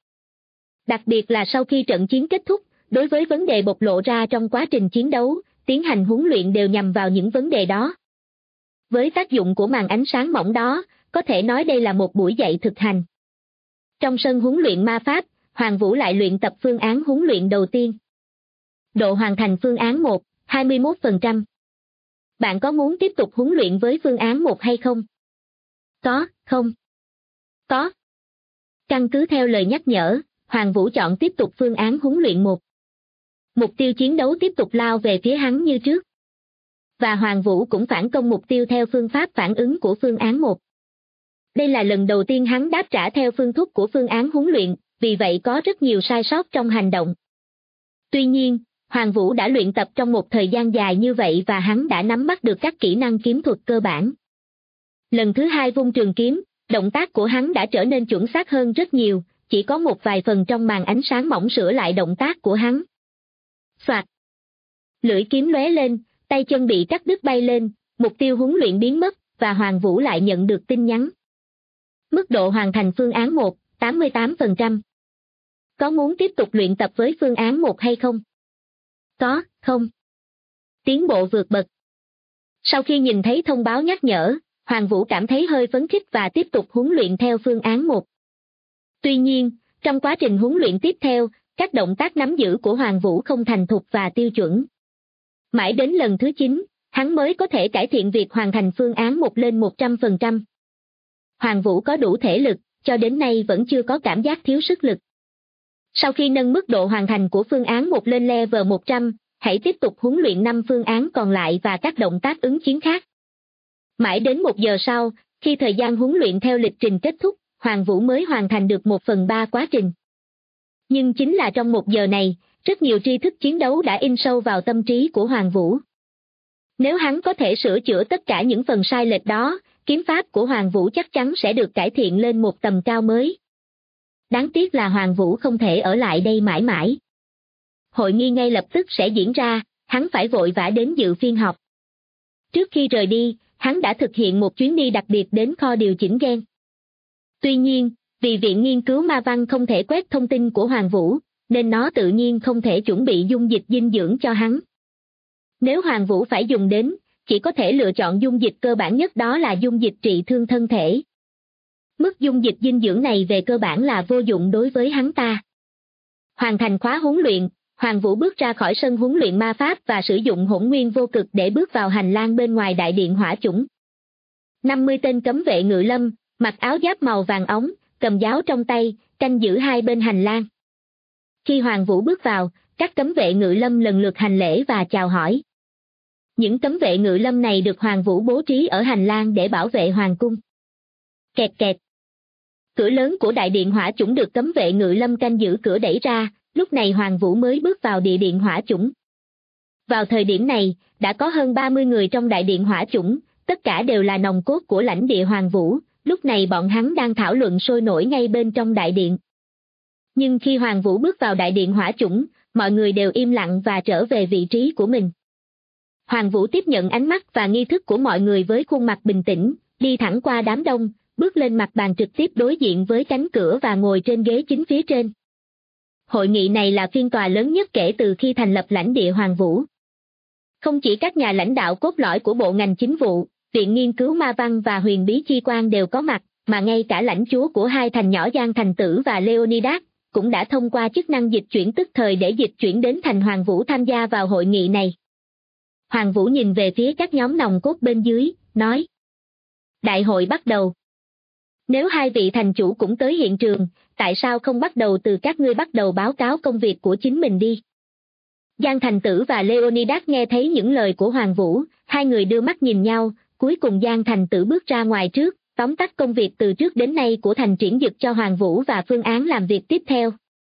Đặc biệt là sau khi trận chiến kết thúc, đối với vấn đề bộc lộ ra trong quá trình chiến đấu, tiến hành huấn luyện đều nhằm vào những vấn đề đó. Với tác dụng của màn ánh sáng mỏng đó, có thể nói đây là một buổi dạy thực hành. Trong sân huấn luyện ma pháp, Hoàng Vũ lại luyện tập phương án huấn luyện đầu tiên. Độ hoàn thành phương án 1, 21%. Bạn có muốn tiếp tục huấn luyện với phương án 1 hay không? Có, không? Có. Căn cứ theo lời nhắc nhở, Hoàng Vũ chọn tiếp tục phương án huấn luyện 1. Mục tiêu chiến đấu tiếp tục lao về phía hắn như trước. Và Hoàng Vũ cũng phản công mục tiêu theo phương pháp phản ứng của phương án 1. Đây là lần đầu tiên hắn đáp trả theo phương thức của phương án huấn luyện, vì vậy có rất nhiều sai sót trong hành động. Tuy nhiên, Hoàng Vũ đã luyện tập trong một thời gian dài như vậy và hắn đã nắm bắt được các kỹ năng kiếm thuật cơ bản. Lần thứ hai vung trường kiếm, động tác của hắn đã trở nên chuẩn xác hơn rất nhiều, chỉ có một vài phần trong màn ánh sáng mỏng sửa lại động tác của hắn. Soạt. Lưỡi kiếm lóe lên, tay chân bị cắt đứt bay lên, mục tiêu huấn luyện biến mất, và Hoàng Vũ lại nhận được tin nhắn. Mức độ hoàn thành phương án 1, 88%. Có muốn tiếp tục luyện tập với phương án 1 hay không? Có, không? Tiến bộ vượt bậc. Sau khi nhìn thấy thông báo nhắc nhở, Hoàng Vũ cảm thấy hơi phấn khích và tiếp tục huấn luyện theo phương án 1. Tuy nhiên, trong quá trình huấn luyện tiếp theo, các động tác nắm giữ của Hoàng Vũ không thành thục và tiêu chuẩn. Mãi đến lần thứ 9, hắn mới có thể cải thiện việc hoàn thành phương án 1 lên 100%. Hoàng Vũ có đủ thể lực, cho đến nay vẫn chưa có cảm giác thiếu sức lực. Sau khi nâng mức độ hoàn thành của phương án 1 lên level 100, hãy tiếp tục huấn luyện 5 phương án còn lại và các động tác ứng chiến khác. Mãi đến 1 giờ sau, khi thời gian huấn luyện theo lịch trình kết thúc, Hoàng Vũ mới hoàn thành được 1/3 quá trình. Nhưng chính là trong 1 giờ này, rất nhiều tri thức chiến đấu đã in sâu vào tâm trí của Hoàng Vũ. Nếu hắn có thể sửa chữa tất cả những phần sai lệch đó, kiếm pháp của Hoàng Vũ chắc chắn sẽ được cải thiện lên một tầm cao mới. Đáng tiếc là Hoàng Vũ không thể ở lại đây mãi mãi. Hội nghi ngay lập tức sẽ diễn ra, hắn phải vội vã đến dự phiên họp. Trước khi rời đi, hắn đã thực hiện một chuyến đi đặc biệt đến kho điều chỉnh gen. Tuy nhiên, vì Viện Nghiên cứu Ma Văn không thể quét thông tin của Hoàng Vũ, nên nó tự nhiên không thể chuẩn bị dung dịch dinh dưỡng cho hắn. Nếu Hoàng Vũ phải dùng đến, chỉ có thể lựa chọn dung dịch cơ bản nhất, đó là dung dịch trị thương thân thể. Mức dung dịch dinh dưỡng này về cơ bản là vô dụng đối với hắn ta. Hoàn thành khóa huấn luyện, Hoàng Vũ bước ra khỏi sân huấn luyện ma pháp và sử dụng hỗn nguyên vô cực để bước vào hành lang bên ngoài đại điện hỏa chủng. 50 tên cấm vệ ngự lâm, mặc áo giáp màu vàng óng, cầm giáo trong tay, canh giữ hai bên hành lang. Khi Hoàng Vũ bước vào, các cấm vệ ngự lâm lần lượt hành lễ và chào hỏi. Những cấm vệ ngự lâm này được Hoàng Vũ bố trí ở hành lang để bảo vệ hoàng cung. Kẹt kẹt. Cửa lớn của đại điện hỏa chủng được cấm vệ ngự lâm canh giữ cửa đẩy ra, lúc này Hoàng Vũ mới bước vào địa điện hỏa chủng. Vào thời điểm này, đã có hơn 30 người trong đại điện hỏa chủng, tất cả đều là nòng cốt của lãnh địa Hoàng Vũ, lúc này bọn hắn đang thảo luận sôi nổi ngay bên trong đại điện. Nhưng khi Hoàng Vũ bước vào đại điện hỏa chủng, mọi người đều im lặng và trở về vị trí của mình. Hoàng Vũ tiếp nhận ánh mắt và nghi thức của mọi người với khuôn mặt bình tĩnh, đi thẳng qua đám đông, bước lên mặt bàn trực tiếp đối diện với cánh cửa và ngồi trên ghế chính phía trên. Hội nghị này là phiên tòa lớn nhất kể từ khi thành lập lãnh địa Hoàng Vũ. Không chỉ các nhà lãnh đạo cốt lõi của bộ ngành chính vụ, Viện Nghiên cứu Ma Văn và Huyền Bí Chi Quan đều có mặt, mà ngay cả lãnh chúa của hai thành nhỏ Giang Thành Tử và Leonidas cũng đã thông qua chức năng dịch chuyển tức thời để dịch chuyển đến thành Hoàng Vũ tham gia vào hội nghị này. Hoàng Vũ nhìn về phía các nhóm nòng cốt bên dưới, nói: Đại hội bắt đầu. Nếu hai vị thành chủ cũng tới hiện trường, tại sao không bắt đầu từ các ngươi bắt đầu báo cáo công việc của chính mình đi? Giang Thành Tử và Leonidas nghe thấy những lời của Hoàng Vũ, hai người đưa mắt nhìn nhau, cuối cùng Giang Thành Tử bước ra ngoài trước, tóm tắt công việc từ trước đến nay của thành triển dực cho Hoàng Vũ và phương án làm việc tiếp theo.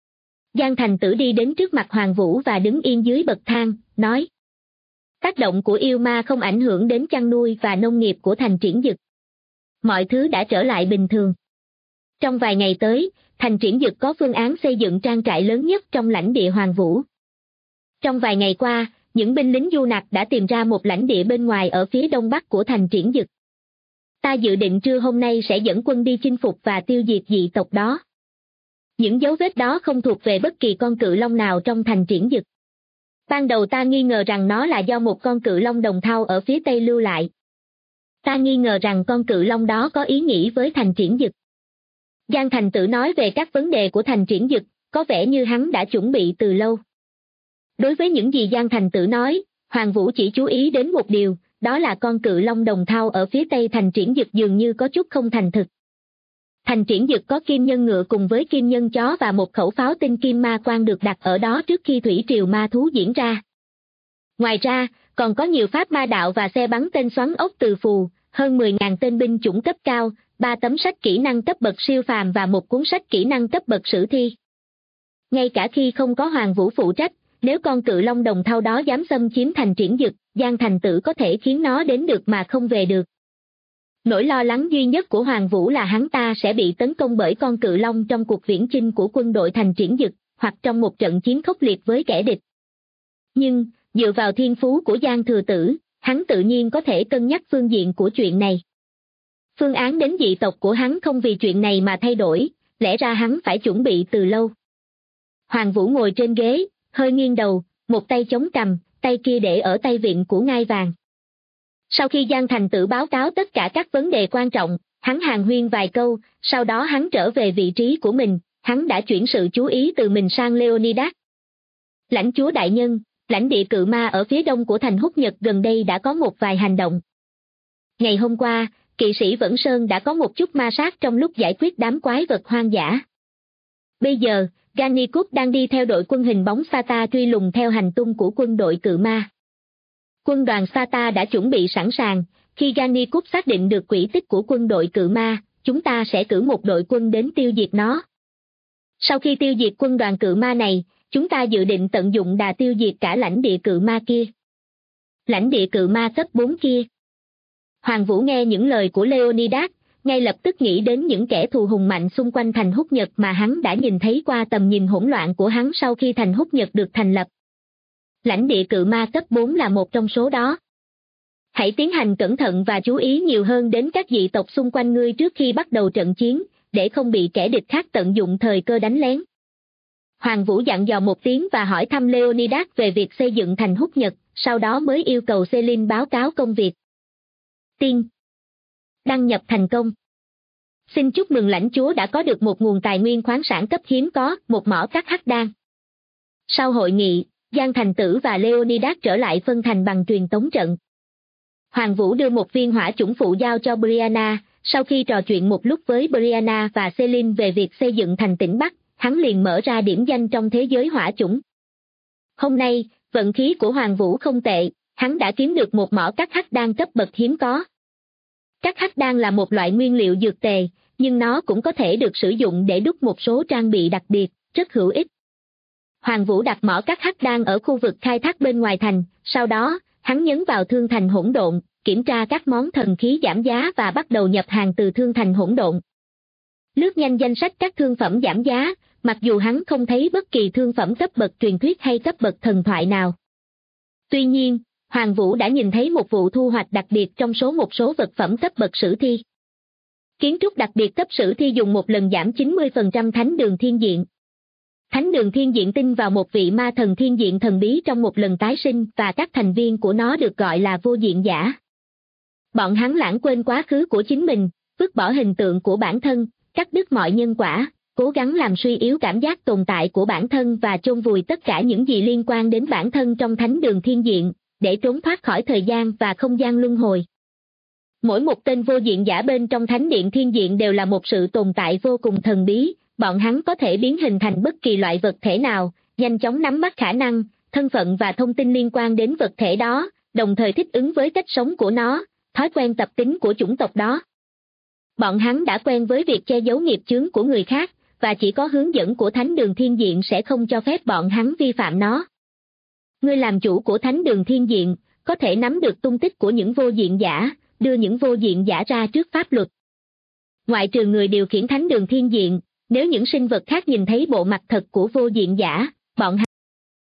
Giang Thành Tử đi đến trước mặt Hoàng Vũ và đứng yên dưới bậc thang, nói: Tác động của yêu ma không ảnh hưởng đến chăn nuôi và nông nghiệp của thành triển dực. Mọi thứ đã trở lại bình thường. Trong vài ngày tới, thành triển dực có phương án xây dựng trang trại lớn nhất trong lãnh địa Hoàng Vũ. Trong vài ngày qua, những binh lính du nặc đã tìm ra một lãnh địa bên ngoài ở phía đông bắc của thành triển dực. Ta dự định trưa hôm nay sẽ dẫn quân đi chinh phục và tiêu diệt dị tộc đó. Những dấu vết đó không thuộc về bất kỳ con cự long nào trong thành triển dực. Ban đầu ta nghi ngờ rằng nó là do một con cự long đồng thau ở phía tây lưu lại. Ta nghi ngờ rằng con cự long đó có ý nghĩ với thành triển dực. Giang Thành Tử nói về các vấn đề của thành triển dực, có vẻ như hắn đã chuẩn bị từ lâu. Đối với những gì Giang Thành Tử nói, Hoàng Vũ chỉ chú ý đến một điều, đó là con cự long đồng thau ở phía tây thành triển dực dường như có chút không thành thực. Thành triển dực có kim nhân ngựa cùng với kim nhân chó và một khẩu pháo tinh kim ma quan được đặt ở đó trước khi thủy triều ma thú diễn ra. Ngoài ra, còn có nhiều pháp ma đạo và xe bắn tên xoắn ốc từ phù, hơn 10.000 tên binh chủng cấp cao, 3 tấm sách kỹ năng cấp bậc siêu phàm và một cuốn sách kỹ năng cấp bậc sử thi. Ngay cả khi không có Hoàng Vũ phụ trách, nếu con cự long đồng thau đó dám xâm chiếm thành triển dực, Giang Thành Tử có thể khiến nó đến được mà không về được. Nỗi lo lắng duy nhất của Hoàng Vũ là hắn ta sẽ bị tấn công bởi con cự long trong cuộc viễn chinh của quân đội thành triển dực, hoặc trong một trận chiến khốc liệt với kẻ địch. Nhưng, dựa vào thiên phú của Giang Thừa Tử, hắn tự nhiên có thể cân nhắc phương diện của chuyện này. Phương án đến dị tộc của hắn không vì chuyện này mà thay đổi, lẽ ra hắn phải chuẩn bị từ lâu. Hoàng Vũ ngồi trên ghế, hơi nghiêng đầu, một tay chống cằm, tay kia để ở tay vịn của ngai vàng. Sau khi Giang Thành Tử báo cáo tất cả các vấn đề quan trọng, hắn hàn huyên vài câu, sau đó hắn trở về vị trí của mình, hắn đã chuyển sự chú ý từ mình sang Leonidas. Lãnh chúa đại nhân, lãnh địa cự ma ở phía đông của thành Húc Nhật gần đây đã có một vài hành động. Ngày hôm qua, kỵ sĩ Vẫn Sơn đã có một chút ma sát trong lúc giải quyết đám quái vật hoang dã. Bây giờ, Gannikut đang đi theo đội quân hình bóng Sparta truy lùng theo hành tung của quân đội cự ma. Quân đoàn Sparta đã chuẩn bị sẵn sàng, khi Gannikut xác định được quỹ tích của quân đội cự ma, chúng ta sẽ cử một đội quân đến tiêu diệt nó. Sau khi tiêu diệt quân đoàn cự ma này, chúng ta dự định tận dụng đà tiêu diệt cả lãnh địa cự ma kia. Lãnh địa cự ma cấp 4 kia. Hoàng Vũ nghe những lời của Leonidas, ngay lập tức nghĩ đến những kẻ thù hùng mạnh xung quanh thành Húc Nhật mà hắn đã nhìn thấy qua tầm nhìn hỗn loạn của hắn sau khi thành Húc Nhật được thành lập. Lãnh địa cự ma cấp 4 là một trong số đó. Hãy tiến hành cẩn thận và chú ý nhiều hơn đến các dị tộc xung quanh ngươi trước khi bắt đầu trận chiến, để không bị kẻ địch khác tận dụng thời cơ đánh lén. Hoàng Vũ dặn dò một tiếng và hỏi thăm Leonidas về việc xây dựng thành Húc Nhật, sau đó mới yêu cầu Selin báo cáo công việc. Tiên. Đăng nhập thành công. Xin chúc mừng lãnh chúa đã có được một nguồn tài nguyên khoáng sản cấp hiếm có, một mỏ cắt hắc đan. Sau hội nghị, Giang Thành Tử và Leonidas trở lại phân thành bằng truyền tống trận. Hoàng Vũ đưa một viên hỏa chủng phụ giao cho Brianna, sau khi trò chuyện một lúc với Brianna và Selin về việc xây dựng thành tỉnh Bắc, hắn liền mở ra điểm danh trong thế giới hỏa chủng. Hôm nay, vận khí của Hoàng Vũ không tệ, hắn đã kiếm được một mỏ cắt hắc đan cấp bậc hiếm có. Cắt hắc đan là một loại nguyên liệu dược tề, nhưng nó cũng có thể được sử dụng để đúc một số trang bị đặc biệt, rất hữu ích. Hoàng Vũ đặt mỏ cắt hắc đan ở khu vực khai thác bên ngoài thành, sau đó, hắn nhấn vào thương thành hỗn độn, kiểm tra các món thần khí giảm giá và bắt đầu nhập hàng từ thương thành hỗn độn. Lướt nhanh danh sách các thương phẩm giảm giá, mặc dù hắn không thấy bất kỳ thương phẩm cấp bậc truyền thuyết hay cấp bậc thần thoại nào. Tuy nhiên, Hoàng Vũ đã nhìn thấy một vụ thu hoạch đặc biệt trong một số vật phẩm cấp bậc sử thi. Kiến trúc đặc biệt cấp sử thi dùng một lần giảm 90% thánh đường thiên diện. Thánh đường thiên diện tin vào một vị ma thần thiên diện thần bí trong một lần tái sinh và các thành viên của nó được gọi là vô diện giả. Bọn hắn lãng quên quá khứ của chính mình, vứt bỏ hình tượng của bản thân, cắt đứt mọi nhân quả, cố gắng làm suy yếu cảm giác tồn tại của bản thân và chôn vùi tất cả những gì liên quan đến bản thân trong thánh đường thiên diện, để trốn thoát khỏi thời gian và không gian luân hồi. Mỗi một tên vô diện giả bên trong thánh điện thiên diện đều là một sự tồn tại vô cùng thần bí, bọn hắn có thể biến hình thành bất kỳ loại vật thể nào, nhanh chóng nắm bắt khả năng, thân phận và thông tin liên quan đến vật thể đó, đồng thời thích ứng với cách sống của nó, thói quen tập tính của chủng tộc đó. Bọn hắn đã quen với việc che giấu nghiệp chướng của người khác, và chỉ có hướng dẫn của thánh đường thiên diện sẽ không cho phép bọn hắn vi phạm nó. Ngươi làm chủ của thánh đường thiên diện, có thể nắm được tung tích của những vô diện giả, đưa những vô diện giả ra trước pháp luật. Ngoại trừ người điều khiển thánh đường thiên diện, nếu những sinh vật khác nhìn thấy bộ mặt thật của vô diện giả, bọn hắn.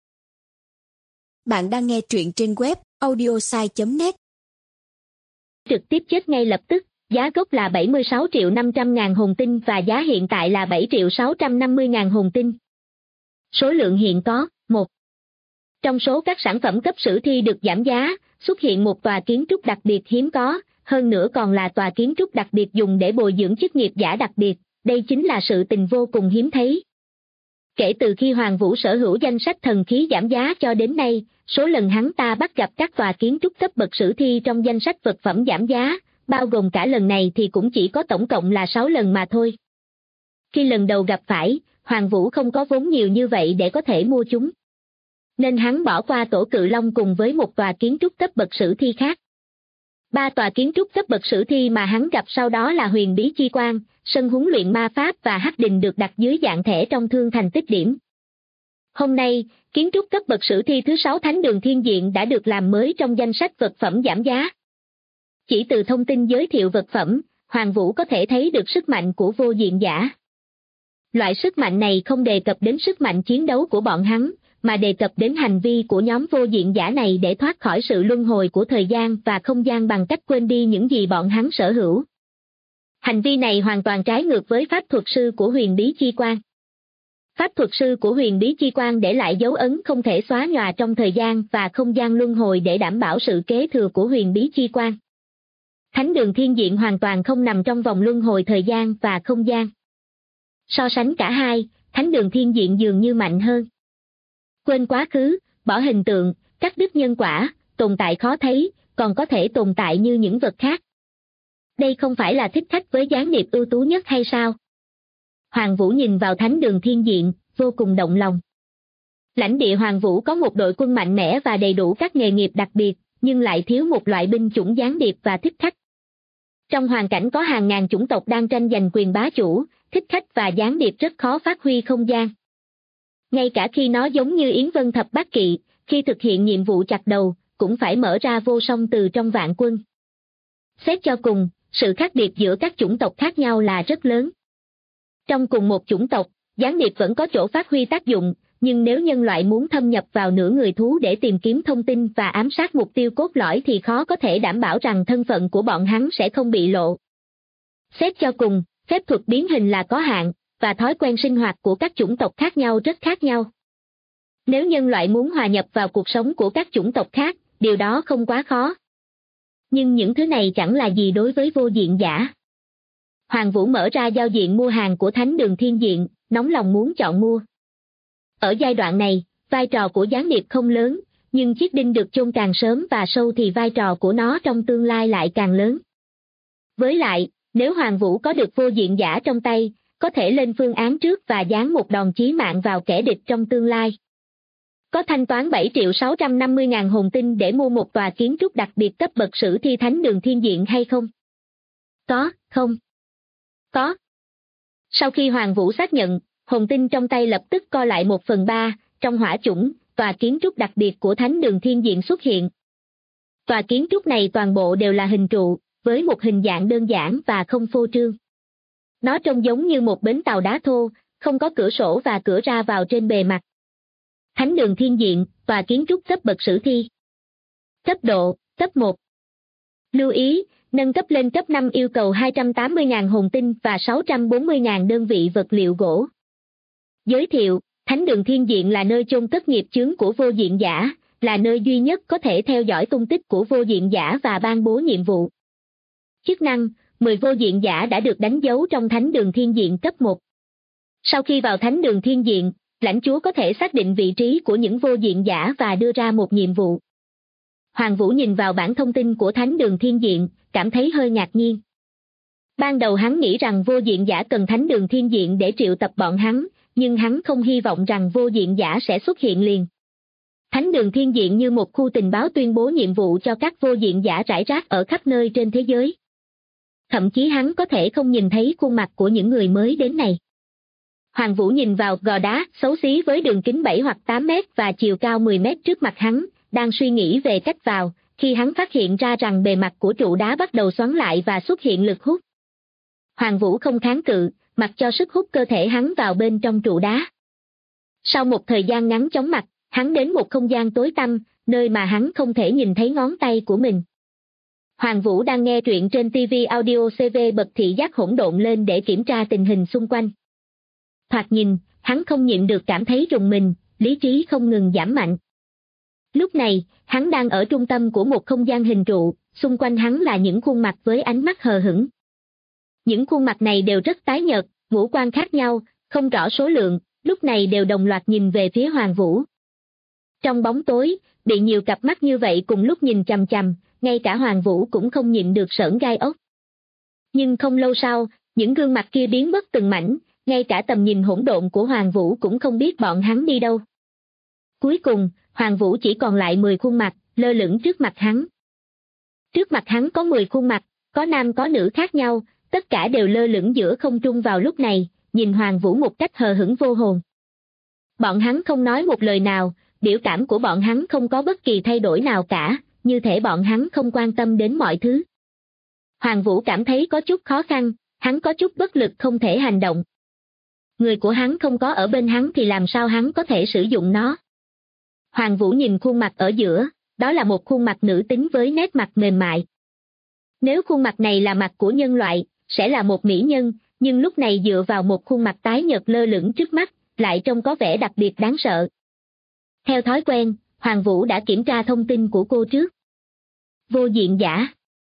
Bạn đang nghe truyện trên web audiosai.net. Trực tiếp chết ngay lập tức, giá gốc là 76.500.000 hồn tinh và giá hiện tại là 7.650.000 hồn tinh. Số lượng hiện có, 1. Trong số các sản phẩm cấp sử thi được giảm giá, xuất hiện một tòa kiến trúc đặc biệt hiếm có, hơn nữa còn là tòa kiến trúc đặc biệt dùng để bồi dưỡng chức nghiệp giả đặc biệt, đây chính là sự tình vô cùng hiếm thấy. Kể từ khi Hoàng Vũ sở hữu danh sách thần khí giảm giá cho đến nay, số lần hắn ta bắt gặp các tòa kiến trúc cấp bậc sử thi trong danh sách vật phẩm giảm giá, bao gồm cả lần này thì cũng chỉ có tổng cộng là 6 lần mà thôi. Khi lần đầu gặp phải, Hoàng Vũ không có vốn nhiều như vậy để có thể mua chúng, nên hắn bỏ qua tổ cự long cùng với một tòa kiến trúc cấp bậc sử thi khác. 3 tòa kiến trúc cấp bậc sử thi mà hắn gặp sau đó là huyền bí chi quan, sân huấn luyện ma pháp và hắc đình được đặt dưới dạng thẻ trong thương thành tích điểm. Hôm nay, kiến trúc cấp bậc sử thi thứ 6 thánh đường thiên diện đã được làm mới trong danh sách vật phẩm giảm giá. Chỉ từ thông tin giới thiệu vật phẩm, Hoàng Vũ có thể thấy được sức mạnh của vô diện giả. Loại sức mạnh này không đề cập đến sức mạnh chiến đấu của bọn hắn, mà đề cập đến hành vi của nhóm vô diện giả này để thoát khỏi sự luân hồi của thời gian và không gian bằng cách quên đi những gì bọn hắn sở hữu. Hành vi này hoàn toàn trái ngược với pháp thuật sư của huyền bí chi quan. Pháp thuật sư của huyền bí chi quan để lại dấu ấn không thể xóa nhòa trong thời gian và không gian luân hồi để đảm bảo sự kế thừa của huyền bí chi quan. Thánh đường thiên diện hoàn toàn không nằm trong vòng luân hồi thời gian và không gian. So sánh cả hai, thánh đường thiên diện dường như mạnh hơn. Quên quá khứ, bỏ hình tượng, cắt đứt nhân quả, tồn tại khó thấy, còn có thể tồn tại như những vật khác. Đây không phải là thích khách với gián điệp ưu tú nhất hay sao? Hoàng Vũ nhìn vào thánh đường thiên diện, vô cùng động lòng. Lãnh địa Hoàng Vũ có một đội quân mạnh mẽ và đầy đủ các nghề nghiệp đặc biệt, nhưng lại thiếu một loại binh chủng gián điệp và thích khách. Trong hoàn cảnh có hàng ngàn chủng tộc đang tranh giành quyền bá chủ, thích khách và gián điệp rất khó phát huy không gian. Ngay cả khi nó giống như Yến Vân Thập Bát Kỵ, khi thực hiện nhiệm vụ chặt đầu, cũng phải mở ra vô song từ trong vạn quân. Xét cho cùng, sự khác biệt giữa các chủng tộc khác nhau là rất lớn. Trong cùng một chủng tộc, gián điệp vẫn có chỗ phát huy tác dụng, nhưng nếu nhân loại muốn thâm nhập vào nửa người thú để tìm kiếm thông tin và ám sát mục tiêu cốt lõi thì khó có thể đảm bảo rằng thân phận của bọn hắn sẽ không bị lộ. Xét cho cùng, phép thuật biến hình là có hạn, và thói quen sinh hoạt của các chủng tộc khác nhau rất khác nhau. Nếu nhân loại muốn hòa nhập vào cuộc sống của các chủng tộc khác, điều đó không quá khó. Nhưng những thứ này chẳng là gì đối với vô diện giả. Hoàng Vũ mở ra giao diện mua hàng của Thánh Đường Thiên Diện, nóng lòng muốn chọn mua. Ở giai đoạn này, vai trò của gián điệp không lớn, nhưng chiếc đinh được chôn càng sớm và sâu thì vai trò của nó trong tương lai lại càng lớn. Với lại, nếu Hoàng Vũ có được vô diện giả trong tay, có thể lên phương án trước và giáng một đòn chí mạng vào kẻ địch trong tương lai. Có thanh toán 7.650.000 hồn tinh để mua một tòa kiến trúc đặc biệt cấp bậc sử thi Thánh Đường Thiên Diện hay không? Có, không? Có. Sau khi Hoàng Vũ xác nhận, hồn tinh trong tay lập tức co lại 1/3, trong hỏa chủng, tòa kiến trúc đặc biệt của Thánh Đường Thiên Diện xuất hiện. Tòa kiến trúc này toàn bộ đều là hình trụ, với một hình dạng đơn giản và không phô trương. Nó trông giống như một bến tàu đá thô, không có cửa sổ và cửa ra vào trên bề mặt. Thánh Đường Thiên Diện, tòa kiến trúc cấp bậc sử thi. Cấp độ, cấp 1. Lưu ý, nâng cấp lên cấp 5 yêu cầu 280.000 hồn tinh và 640.000 đơn vị vật liệu gỗ. Giới thiệu, Thánh Đường Thiên Diện là nơi chôn cất nghiệp chướng của vô diện giả, là nơi duy nhất có thể theo dõi tung tích của vô diện giả và ban bố nhiệm vụ. Chức năng, 10 vô diện giả đã được đánh dấu trong Thánh Đường Thiên Diện cấp 1. Sau khi vào Thánh Đường Thiên Diện, lãnh chúa có thể xác định vị trí của những vô diện giả và đưa ra một nhiệm vụ. Hoàng Vũ nhìn vào bảng thông tin của Thánh Đường Thiên Diện, cảm thấy hơi ngạc nhiên. Ban đầu hắn nghĩ rằng vô diện giả cần Thánh Đường Thiên Diện để triệu tập bọn hắn, nhưng hắn không hy vọng rằng vô diện giả sẽ xuất hiện liền. Thánh Đường Thiên Diện như một khu tình báo tuyên bố nhiệm vụ cho các vô diện giả rải rác ở khắp nơi trên thế giới. Thậm chí hắn có thể không nhìn thấy khuôn mặt của những người mới đến này. Hoàng Vũ nhìn vào gò đá xấu xí với đường kính 7 hoặc 8 mét và chiều cao 10 mét trước mặt hắn, đang suy nghĩ về cách vào, khi hắn phát hiện ra rằng bề mặt của trụ đá bắt đầu xoắn lại và xuất hiện lực hút. Hoàng Vũ không kháng cự, mặc cho sức hút cơ thể hắn vào bên trong trụ đá. Sau một thời gian ngắn chóng mặt, hắn đến một không gian tối tăm, nơi mà hắn không thể nhìn thấy ngón tay của mình. Hoàng Vũ đang nghe truyện trên TV Audio CV bật thị giác hỗn độn lên để kiểm tra tình hình xung quanh. Thoạt nhìn, hắn không nhịn được cảm thấy rùng mình, lý trí không ngừng giảm mạnh. Lúc này, hắn đang ở trung tâm của một không gian hình trụ, xung quanh hắn là những khuôn mặt với ánh mắt hờ hững. Những khuôn mặt này đều rất tái nhợt, ngũ quan khác nhau, không rõ số lượng, lúc này đều đồng loạt nhìn về phía Hoàng Vũ. Trong bóng tối, bị nhiều cặp mắt như vậy cùng lúc nhìn chằm chằm, ngay cả Hoàng Vũ cũng không nhịn được sởn gai ốc. Nhưng không lâu sau, những gương mặt kia biến mất từng mảnh, ngay cả tầm nhìn hỗn độn của Hoàng Vũ cũng không biết bọn hắn đi đâu. Cuối cùng, Hoàng Vũ chỉ còn lại 10 khuôn mặt, lơ lửng trước mặt hắn. Trước mặt hắn có 10 khuôn mặt, có nam có nữ khác nhau, tất cả đều lơ lửng giữa không trung vào lúc này, nhìn Hoàng Vũ một cách hờ hững vô hồn. Bọn hắn không nói một lời nào, biểu cảm của bọn hắn không có bất kỳ thay đổi nào cả, như thể bọn hắn không quan tâm đến mọi thứ. Hoàng Vũ cảm thấy có chút khó khăn, hắn có chút bất lực không thể hành động. Người của hắn không có ở bên hắn thì làm sao hắn có thể sử dụng nó. Hoàng Vũ nhìn khuôn mặt ở giữa, đó là một khuôn mặt nữ tính với nét mặt mềm mại. Nếu khuôn mặt này là mặt của nhân loại, sẽ là một mỹ nhân, nhưng lúc này dựa vào một khuôn mặt tái nhợt lơ lửng trước mắt, lại trông có vẻ đặc biệt đáng sợ. Theo thói quen, Hoàng Vũ đã kiểm tra thông tin của cô trước. Vô diện giả.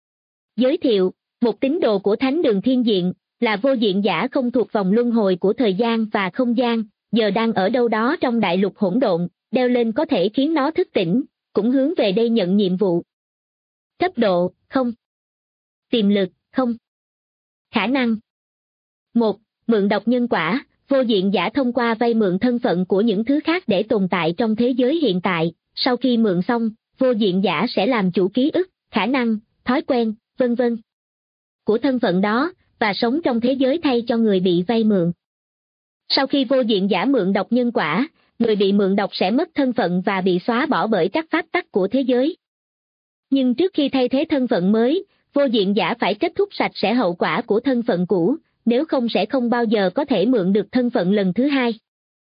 Giới thiệu, một tín đồ của Thánh Đường Thiên Diện, là vô diện giả không thuộc vòng luân hồi của thời gian và không gian, giờ đang ở đâu đó trong đại lục hỗn độn, đeo lên có thể khiến nó thức tỉnh, cũng hướng về đây nhận nhiệm vụ. Cấp độ, không. Tiềm lực, không. Khả năng. 1. Mượn đọc nhân quả, vô diện giả thông qua vay mượn thân phận của những thứ khác để tồn tại trong thế giới hiện tại, sau khi mượn xong, vô diện giả sẽ làm chủ ký ức, khả năng, thói quen, vân vân của thân phận đó, và sống trong thế giới thay cho người bị vay mượn. Sau khi vô diện giả mượn độc nhân quả, người bị mượn độc sẽ mất thân phận và bị xóa bỏ bởi các pháp tắc của thế giới. Nhưng trước khi thay thế thân phận mới, vô diện giả phải kết thúc sạch sẽ hậu quả của thân phận cũ, nếu không sẽ không bao giờ có thể mượn được thân phận lần thứ hai.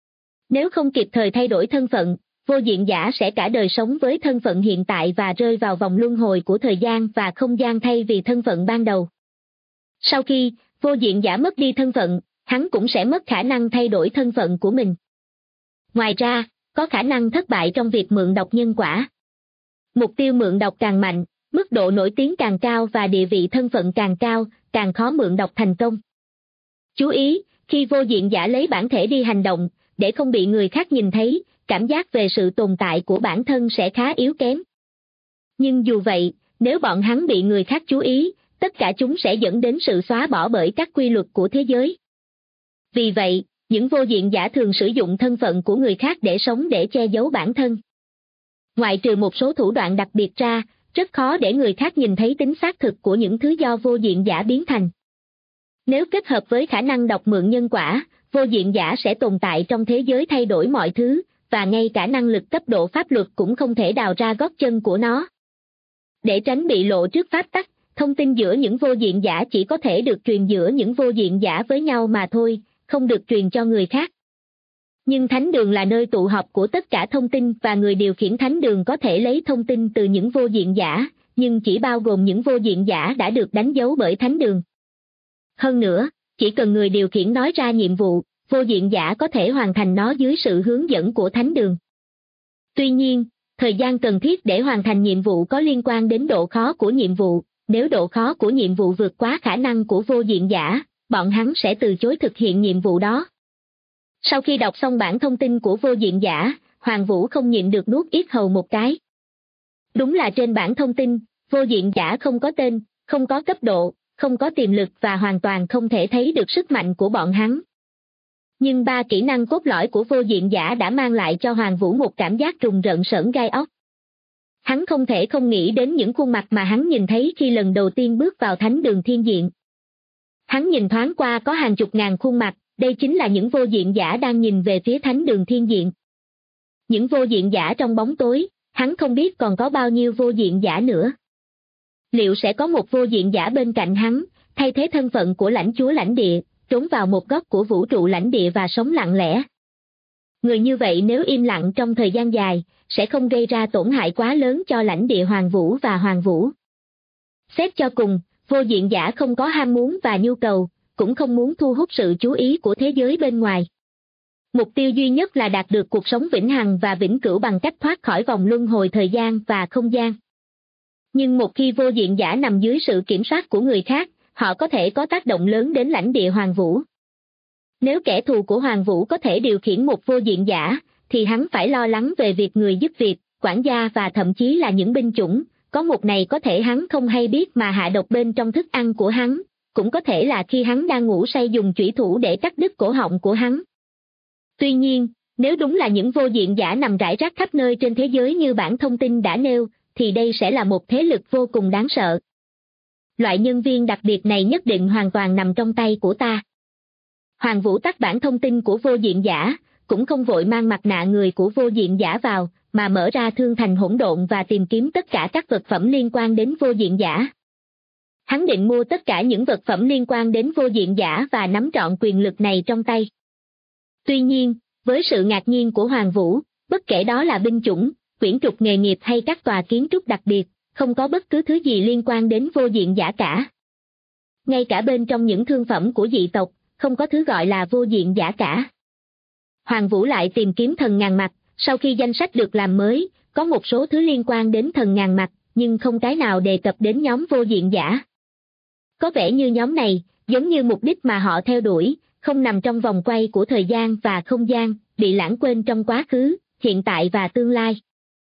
Nếu không kịp thời thay đổi thân phận, vô diện giả sẽ cả đời sống với thân phận hiện tại và rơi vào vòng luân hồi của thời gian và không gian thay vì thân phận ban đầu. Sau khi vô diện giả mất đi thân phận, hắn cũng sẽ mất khả năng thay đổi thân phận của mình. Ngoài ra, có khả năng thất bại trong việc mượn độc nhân quả. Mục tiêu mượn độc càng mạnh, mức độ nổi tiếng càng cao và địa vị thân phận càng cao, càng khó mượn độc thành công. Chú ý, khi vô diện giả lấy bản thể đi hành động, để không bị người khác nhìn thấy, cảm giác về sự tồn tại của bản thân sẽ khá yếu kém. Nhưng dù vậy, nếu bọn hắn bị người khác chú ý, tất cả chúng sẽ dẫn đến sự xóa bỏ bởi các quy luật của thế giới. Vì vậy, những vô diện giả thường sử dụng thân phận của người khác để sống để che giấu bản thân. Ngoại trừ một số thủ đoạn đặc biệt ra, rất khó để người khác nhìn thấy tính xác thực của những thứ do vô diện giả biến thành. Nếu kết hợp với khả năng đọc mượn nhân quả, vô diện giả sẽ tồn tại trong thế giới thay đổi mọi thứ, và ngay cả năng lực cấp độ pháp luật cũng không thể đào ra gót chân của nó. Để tránh bị lộ trước pháp tắc, thông tin giữa những vô diện giả chỉ có thể được truyền giữa những vô diện giả với nhau mà thôi, không được truyền cho người khác. Nhưng thánh đường là nơi tụ họp của tất cả thông tin và người điều khiển thánh đường có thể lấy thông tin từ những vô diện giả, nhưng chỉ bao gồm những vô diện giả đã được đánh dấu bởi thánh đường. Hơn nữa, chỉ cần người điều khiển nói ra nhiệm vụ, vô diện giả có thể hoàn thành nó dưới sự hướng dẫn của thánh đường. Tuy nhiên, thời gian cần thiết để hoàn thành nhiệm vụ có liên quan đến độ khó của nhiệm vụ, nếu độ khó của nhiệm vụ vượt quá khả năng của vô diện giả, bọn hắn sẽ từ chối thực hiện nhiệm vụ đó. Sau khi đọc xong bản thông tin của vô diện giả, Hoàng Vũ không nhịn được nuốt yết hầu một cái. Đúng là trên bản thông tin, vô diện giả không có tên, không có cấp độ, không có tiềm lực và hoàn toàn không thể thấy được sức mạnh của bọn hắn. Nhưng 3 kỹ năng cốt lõi của vô diện giả đã mang lại cho Hoàng Vũ một cảm giác rùng rợn sởn gai óc. Hắn không thể không nghĩ đến những khuôn mặt mà hắn nhìn thấy khi lần đầu tiên bước vào thánh đường thiên diện. Hắn nhìn thoáng qua có hàng chục ngàn khuôn mặt, đây chính là những vô diện giả đang nhìn về phía thánh đường thiên diện. Những vô diện giả trong bóng tối, hắn không biết còn có bao nhiêu vô diện giả nữa. Liệu sẽ có một vô diện giả bên cạnh hắn, thay thế thân phận của lãnh chúa lãnh địa, trốn vào một góc của vũ trụ lãnh địa và sống lặng lẽ? Người như vậy nếu im lặng trong thời gian dài, sẽ không gây ra tổn hại quá lớn cho lãnh địa Hoàng Vũ và Hoàng Vũ. Xét cho cùng, vô diện giả không có ham muốn và nhu cầu, cũng không muốn thu hút sự chú ý của thế giới bên ngoài. Mục tiêu duy nhất là đạt được cuộc sống vĩnh hằng và vĩnh cửu bằng cách thoát khỏi vòng luân hồi thời gian và không gian. Nhưng một khi vô diện giả nằm dưới sự kiểm soát của người khác, họ có thể có tác động lớn đến lãnh địa Hoàng Vũ. Nếu kẻ thù của Hoàng Vũ có thể điều khiển một vô diện giả, thì hắn phải lo lắng về việc người giúp việc, quản gia và thậm chí là những binh chủng, có một này có thể hắn không hay biết mà hạ độc bên trong thức ăn của hắn, cũng có thể là khi hắn đang ngủ say dùng chủy thủ để cắt đứt cổ họng của hắn. Tuy nhiên, nếu đúng là những vô diện giả nằm rải rác khắp nơi trên thế giới như bản thông tin đã nêu, thì đây sẽ là một thế lực vô cùng đáng sợ. Loại nhân viên đặc biệt này nhất định hoàn toàn nằm trong tay của ta. Hoàng Vũ tắt bản thông tin của vô diện giả, cũng không vội mang mặt nạ người của vô diện giả vào, mà mở ra thương thành hỗn độn và tìm kiếm tất cả các vật phẩm liên quan đến vô diện giả. Hắn định mua tất cả những vật phẩm liên quan đến vô diện giả và nắm trọn quyền lực này trong tay. Tuy nhiên, với sự ngạc nhiên của Hoàng Vũ, bất kể đó là binh chủng, quyển trục nghề nghiệp hay các tòa kiến trúc đặc biệt, không có bất cứ thứ gì liên quan đến vô diện giả cả. Ngay cả bên trong những thương phẩm của dị tộc, không có thứ gọi là vô diện giả cả. Hoàng Vũ lại tìm kiếm thần ngàn mặt, sau khi danh sách được làm mới, có một số thứ liên quan đến thần ngàn mặt, nhưng không cái nào đề cập đến nhóm vô diện giả. Có vẻ như nhóm này, giống như mục đích mà họ theo đuổi, không nằm trong vòng quay của thời gian và không gian, bị lãng quên trong quá khứ, hiện tại và tương lai.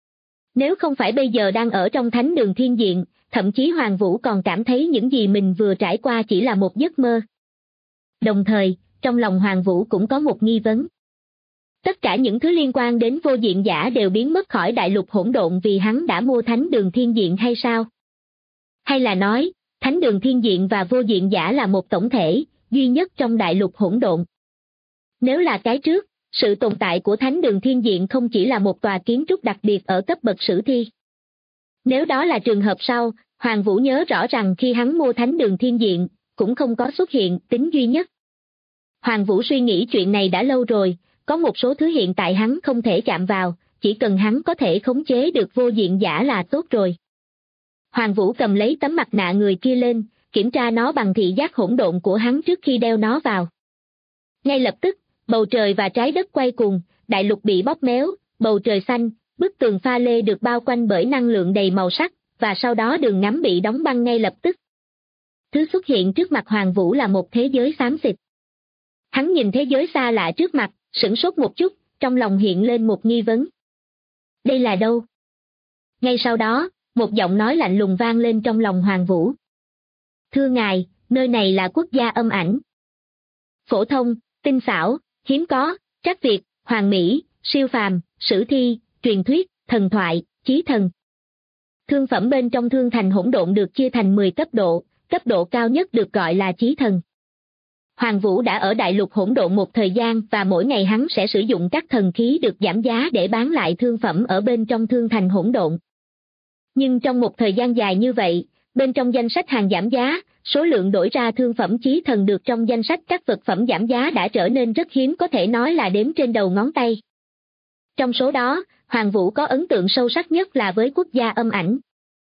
Nếu không phải bây giờ đang ở trong thánh đường thiên diện, thậm chí Hoàng Vũ còn cảm thấy những gì mình vừa trải qua chỉ là một giấc mơ. Đồng thời, trong lòng Hoàng Vũ cũng có một nghi vấn. Tất cả những thứ liên quan đến vô diện giả đều biến mất khỏi đại lục hỗn độn vì hắn đã mua thánh đường thiên diện hay sao? Hay là nói, thánh đường thiên diện và vô diện giả là một tổng thể, duy nhất trong đại lục hỗn độn? Nếu là cái trước, sự tồn tại của thánh đường thiên diện không chỉ là một tòa kiến trúc đặc biệt ở cấp bậc sử thi. Nếu đó là trường hợp sau, Hoàng Vũ nhớ rõ rằng khi hắn mua thánh đường thiên diện, cũng không có xuất hiện tính duy nhất. Hoàng Vũ suy nghĩ chuyện này đã lâu rồi, có một số thứ hiện tại hắn không thể chạm vào, chỉ cần hắn có thể khống chế được vô diện giả là tốt rồi. Hoàng Vũ cầm lấy tấm mặt nạ người kia lên, kiểm tra nó bằng thị giác hỗn độn của hắn trước khi đeo nó vào. Ngay lập tức, bầu trời và trái đất quay cuồng, đại lục bị bóp méo, bầu trời xanh, bức tường pha lê được bao quanh bởi năng lượng đầy màu sắc, và sau đó đường ngắm bị đóng băng ngay lập tức. Thứ xuất hiện trước mặt Hoàng Vũ là một thế giới xám xịt. Hắn nhìn thế giới xa lạ trước mặt, sửng sốt một chút, trong lòng hiện lên một nghi vấn. Đây là đâu? Ngay sau đó, một giọng nói lạnh lùng vang lên trong lòng Hoàng Vũ. Thưa ngài, nơi này là quốc gia âm ảnh. Phổ thông, tinh xảo, hiếm có, trắc việt, hoàn mỹ, siêu phàm, sử thi, truyền thuyết, thần thoại, chí thần. Thương phẩm bên trong thương thành hỗn độn được chia thành 10 cấp độ cao nhất được gọi là chí thần. Hoàng Vũ đã ở đại lục hỗn độn một thời gian và mỗi ngày hắn sẽ sử dụng các thần khí được giảm giá để bán lại thương phẩm ở bên trong thương thành hỗn độn. Nhưng trong một thời gian dài như vậy, bên trong danh sách hàng giảm giá, số lượng đổi ra thương phẩm chí thần được trong danh sách các vật phẩm giảm giá đã trở nên rất hiếm, có thể nói là đếm trên đầu ngón tay. Trong số đó, Hoàng Vũ có ấn tượng sâu sắc nhất là với quốc gia âm ảnh.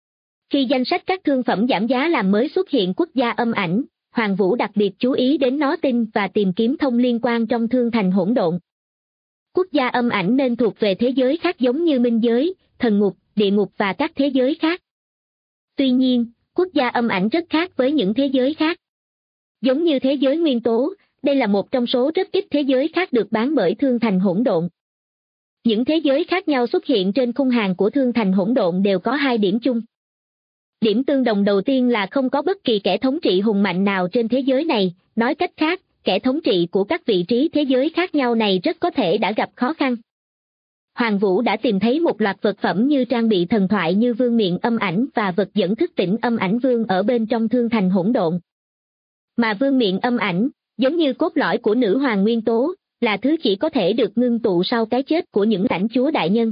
Khi danh sách các thương phẩm giảm giá làm mới xuất hiện quốc gia âm ảnh, Hoàng Vũ đặc biệt chú ý đến nó tin và tìm kiếm thông liên quan trong thương thành hỗn độn. Quốc gia âm ảnh nên thuộc về thế giới khác giống như minh giới, thần ngục, địa ngục và các thế giới khác. Tuy nhiên, quốc gia âm ảnh rất khác với những thế giới khác. Giống như thế giới nguyên tố, đây là một trong số rất ít thế giới khác được bán bởi thương thành hỗn độn. Những thế giới khác nhau xuất hiện trên khung hàng của thương thành hỗn độn đều có 2 điểm chung. Điểm tương đồng đầu tiên là không có bất kỳ kẻ thống trị hùng mạnh nào trên thế giới này, nói cách khác, kẻ thống trị của các vị trí thế giới khác nhau này rất có thể đã gặp khó khăn. Hoàng Vũ đã tìm thấy một loạt vật phẩm như trang bị thần thoại như vương miện âm ảnh và vật dẫn thức tỉnh âm ảnh vương ở bên trong thương thành hỗn độn. Mà vương miện âm ảnh, giống như cốt lõi của nữ hoàng nguyên tố, là thứ chỉ có thể được ngưng tụ sau cái chết của những lãnh chúa đại nhân.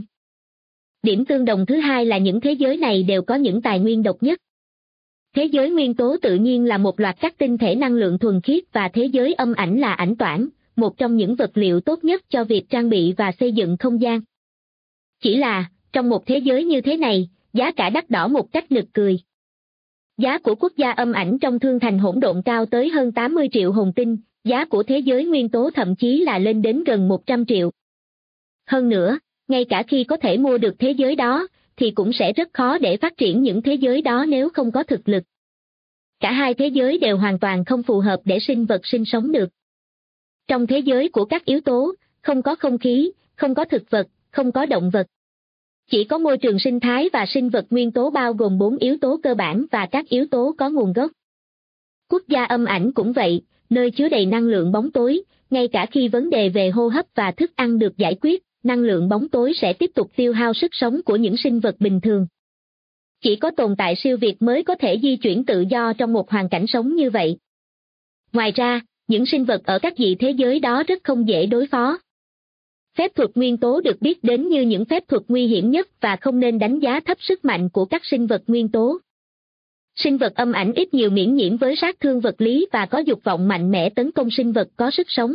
Điểm tương đồng thứ hai là những thế giới này đều có những tài nguyên độc nhất. Thế giới nguyên tố tự nhiên là một loạt các tinh thể năng lượng thuần khiết và thế giới âm ảnh là ảnh toản, một trong những vật liệu tốt nhất cho việc trang bị và xây dựng không gian. Chỉ là, trong một thế giới như thế này, giá cả đắt đỏ một cách nực cười. Giá của quốc gia âm ảnh trong thương thành hỗn độn cao tới hơn 80 triệu hồn tinh, giá của thế giới nguyên tố thậm chí là lên đến gần 100 triệu. Hơn nữa, ngay cả khi có thể mua được thế giới đó, thì cũng sẽ rất khó để phát triển những thế giới đó nếu không có thực lực. Cả hai thế giới đều hoàn toàn không phù hợp để sinh vật sinh sống được. Trong thế giới của các yếu tố, không có không khí, không có thực vật, không có động vật. Chỉ có môi trường sinh thái và sinh vật nguyên tố bao gồm 4 yếu tố cơ bản và các yếu tố có nguồn gốc. Quốc gia âm ảnh cũng vậy, nơi chứa đầy năng lượng bóng tối, ngay cả khi vấn đề về hô hấp và thức ăn được giải quyết, năng lượng bóng tối sẽ tiếp tục tiêu hao sức sống của những sinh vật bình thường. Chỉ có tồn tại siêu việt mới có thể di chuyển tự do trong một hoàn cảnh sống như vậy. Ngoài ra, những sinh vật ở các dị thế giới đó rất không dễ đối phó. Phép thuật nguyên tố được biết đến như những phép thuật nguy hiểm nhất và không nên đánh giá thấp sức mạnh của các sinh vật nguyên tố. Sinh vật âm ảnh ít nhiều miễn nhiễm với sát thương vật lý và có dục vọng mạnh mẽ tấn công sinh vật có sức sống.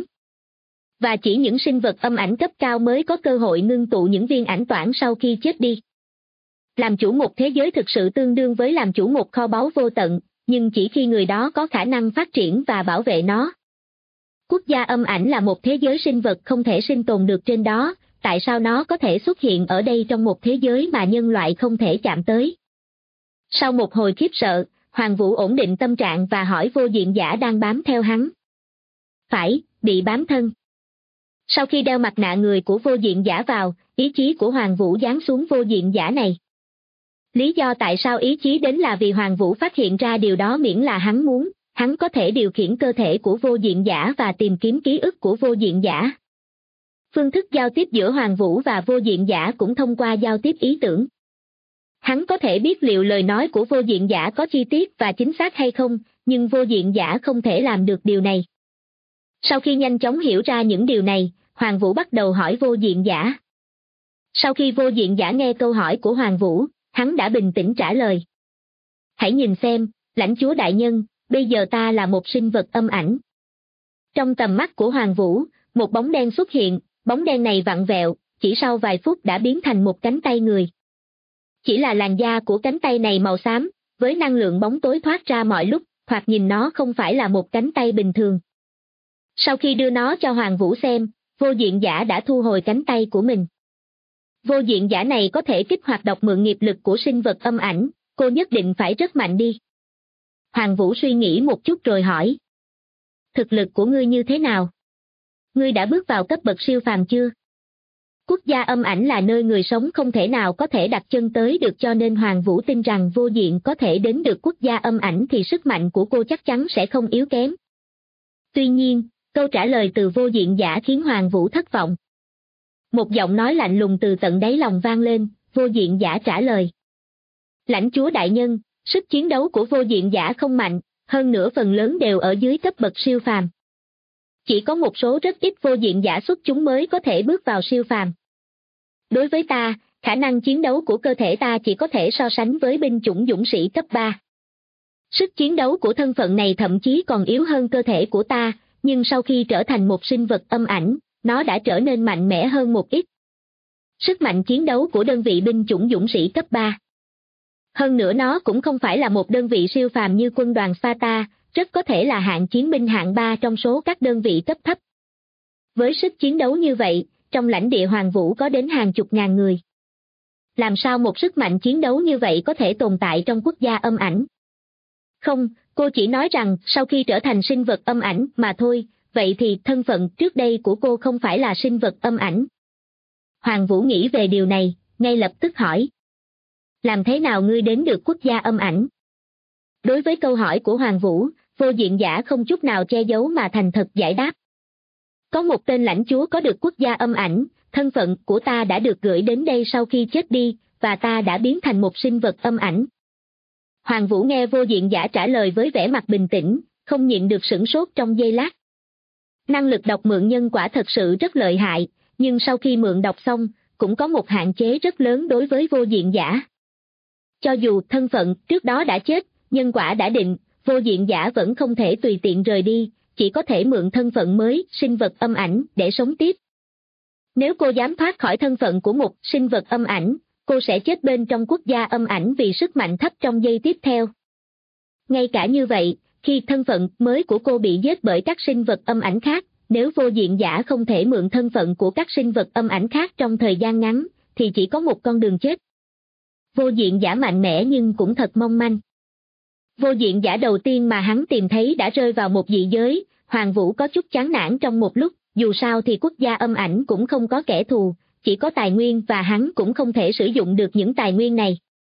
Và chỉ những sinh vật âm ảnh cấp cao mới có cơ hội ngưng tụ những viên ảnh toản sau khi chết đi. Làm chủ một thế giới thực sự tương đương với làm chủ một kho báu vô tận, nhưng chỉ khi người đó có khả năng phát triển và bảo vệ nó. Quốc gia âm ảnh là một thế giới sinh vật không thể sinh tồn được trên đó, tại sao nó có thể xuất hiện ở đây trong một thế giới mà nhân loại không thể chạm tới? Sau một hồi khiếp sợ, Hoàng Vũ ổn định tâm trạng và hỏi vô diện giả đang bám theo hắn. Phải, bị bám thân. Sau khi đeo mặt nạ người của vô diện giả vào, ý chí của Hoàng Vũ giáng xuống vô diện giả này. Lý do tại sao ý chí đến là vì Hoàng Vũ phát hiện ra điều đó miễn là hắn muốn, hắn có thể điều khiển cơ thể của vô diện giả và tìm kiếm ký ức của vô diện giả. Phương thức giao tiếp giữa Hoàng Vũ và vô diện giả cũng thông qua giao tiếp ý tưởng. Hắn có thể biết liệu lời nói của vô diện giả có chi tiết và chính xác hay không, nhưng vô diện giả không thể làm được điều này. Sau khi nhanh chóng hiểu ra những điều này, Hoàng Vũ bắt đầu hỏi vô diện giả. Sau khi vô diện giả nghe câu hỏi của Hoàng Vũ, hắn đã bình tĩnh trả lời. Hãy nhìn xem, lãnh chúa đại nhân, bây giờ ta là một sinh vật âm ảnh. Trong tầm mắt của Hoàng Vũ, một bóng đen xuất hiện, bóng đen này vặn vẹo, chỉ sau vài phút đã biến thành một cánh tay người. Chỉ là làn da của cánh tay này màu xám, với năng lượng bóng tối thoát ra mọi lúc, thoạt nhìn nó không phải là một cánh tay bình thường. Sau khi đưa nó cho Hoàng Vũ xem, vô diện giả đã thu hồi cánh tay của mình. Vô diện giả này có thể kích hoạt độc mượn nghiệp lực của sinh vật âm ảnh, cô nhất định phải rất mạnh đi. Hoàng Vũ suy nghĩ một chút rồi hỏi. Thực lực của ngươi như thế nào? Ngươi đã bước vào cấp bậc siêu phàm chưa? Quốc gia âm ảnh là nơi người sống không thể nào có thể đặt chân tới được, cho nên Hoàng Vũ tin rằng vô diện có thể đến được quốc gia âm ảnh thì sức mạnh của cô chắc chắn sẽ không yếu kém. Tuy nhiên, câu trả lời từ vô diện giả khiến Hoàng Vũ thất vọng. Một giọng nói lạnh lùng từ tận đáy lòng vang lên, vô diện giả trả lời. Lãnh chúa đại nhân, sức chiến đấu của vô diện giả không mạnh, hơn nữa phần lớn đều ở dưới cấp bậc siêu phàm. Chỉ có một số rất ít vô diện giả xuất chúng mới có thể bước vào siêu phàm. Đối với ta, khả năng chiến đấu của cơ thể ta chỉ có thể so sánh với binh chủng dũng sĩ cấp 3. Sức chiến đấu của thân phận này thậm chí còn yếu hơn cơ thể của ta, nhưng sau khi trở thành một sinh vật âm ảnh, nó đã trở nên mạnh mẽ hơn một ít. Sức mạnh chiến đấu của đơn vị binh chủng dũng sĩ cấp 3. Hơn nữa nó cũng không phải là một đơn vị siêu phàm như quân đoàn Sparta, rất có thể là hạng chiến binh hạng 3 trong số các đơn vị cấp thấp. Với sức chiến đấu như vậy, trong lãnh địa Hoàng Vũ có đến hàng chục ngàn người. Làm sao một sức mạnh chiến đấu như vậy có thể tồn tại trong quốc gia âm ảnh? Không, cô chỉ nói rằng sau khi trở thành sinh vật âm ảnh mà thôi, vậy thì thân phận trước đây của cô không phải là sinh vật âm ảnh. Hoàng Vũ nghĩ về điều này, ngay lập tức hỏi. Làm thế nào ngươi đến được quốc gia âm ảnh? Đối với câu hỏi của Hoàng Vũ, vô diện giả không chút nào che giấu mà thành thật giải đáp. Có một tên lãnh chúa có được quốc gia âm ảnh, thân phận của ta đã được gửi đến đây sau khi chết đi, và ta đã biến thành một sinh vật âm ảnh. Hoàng Vũ nghe vô diện giả trả lời với vẻ mặt bình tĩnh, không nhịn được sửng sốt trong giây lát. Năng lực đọc mượn nhân quả thật sự rất lợi hại, nhưng sau khi mượn đọc xong, cũng có một hạn chế rất lớn đối với vô diện giả. Cho dù thân phận trước đó đã chết, nhân quả đã định, vô diện giả vẫn không thể tùy tiện rời đi, chỉ có thể mượn thân phận mới, sinh vật âm ảnh, để sống tiếp. Nếu cô dám thoát khỏi thân phận của một sinh vật âm ảnh, cô sẽ chết bên trong quốc gia âm ảnh vì sức mạnh thấp trong giây tiếp theo. Ngay cả như vậy, khi thân phận mới của cô bị giết bởi các sinh vật âm ảnh khác, nếu vô diện giả không thể mượn thân phận của các sinh vật âm ảnh khác trong thời gian ngắn, thì chỉ có một con đường chết. Vô diện giả mạnh mẽ nhưng cũng thật mong manh. Vô diện giả đầu tiên mà hắn tìm thấy đã rơi vào một dị giới, Hoàng Vũ có chút chán nản trong một lúc, dù sao thì quốc gia âm ảnh cũng không có kẻ thù, chỉ có tài nguyên và hắn cũng không thể sử dụng được những tài nguyên này.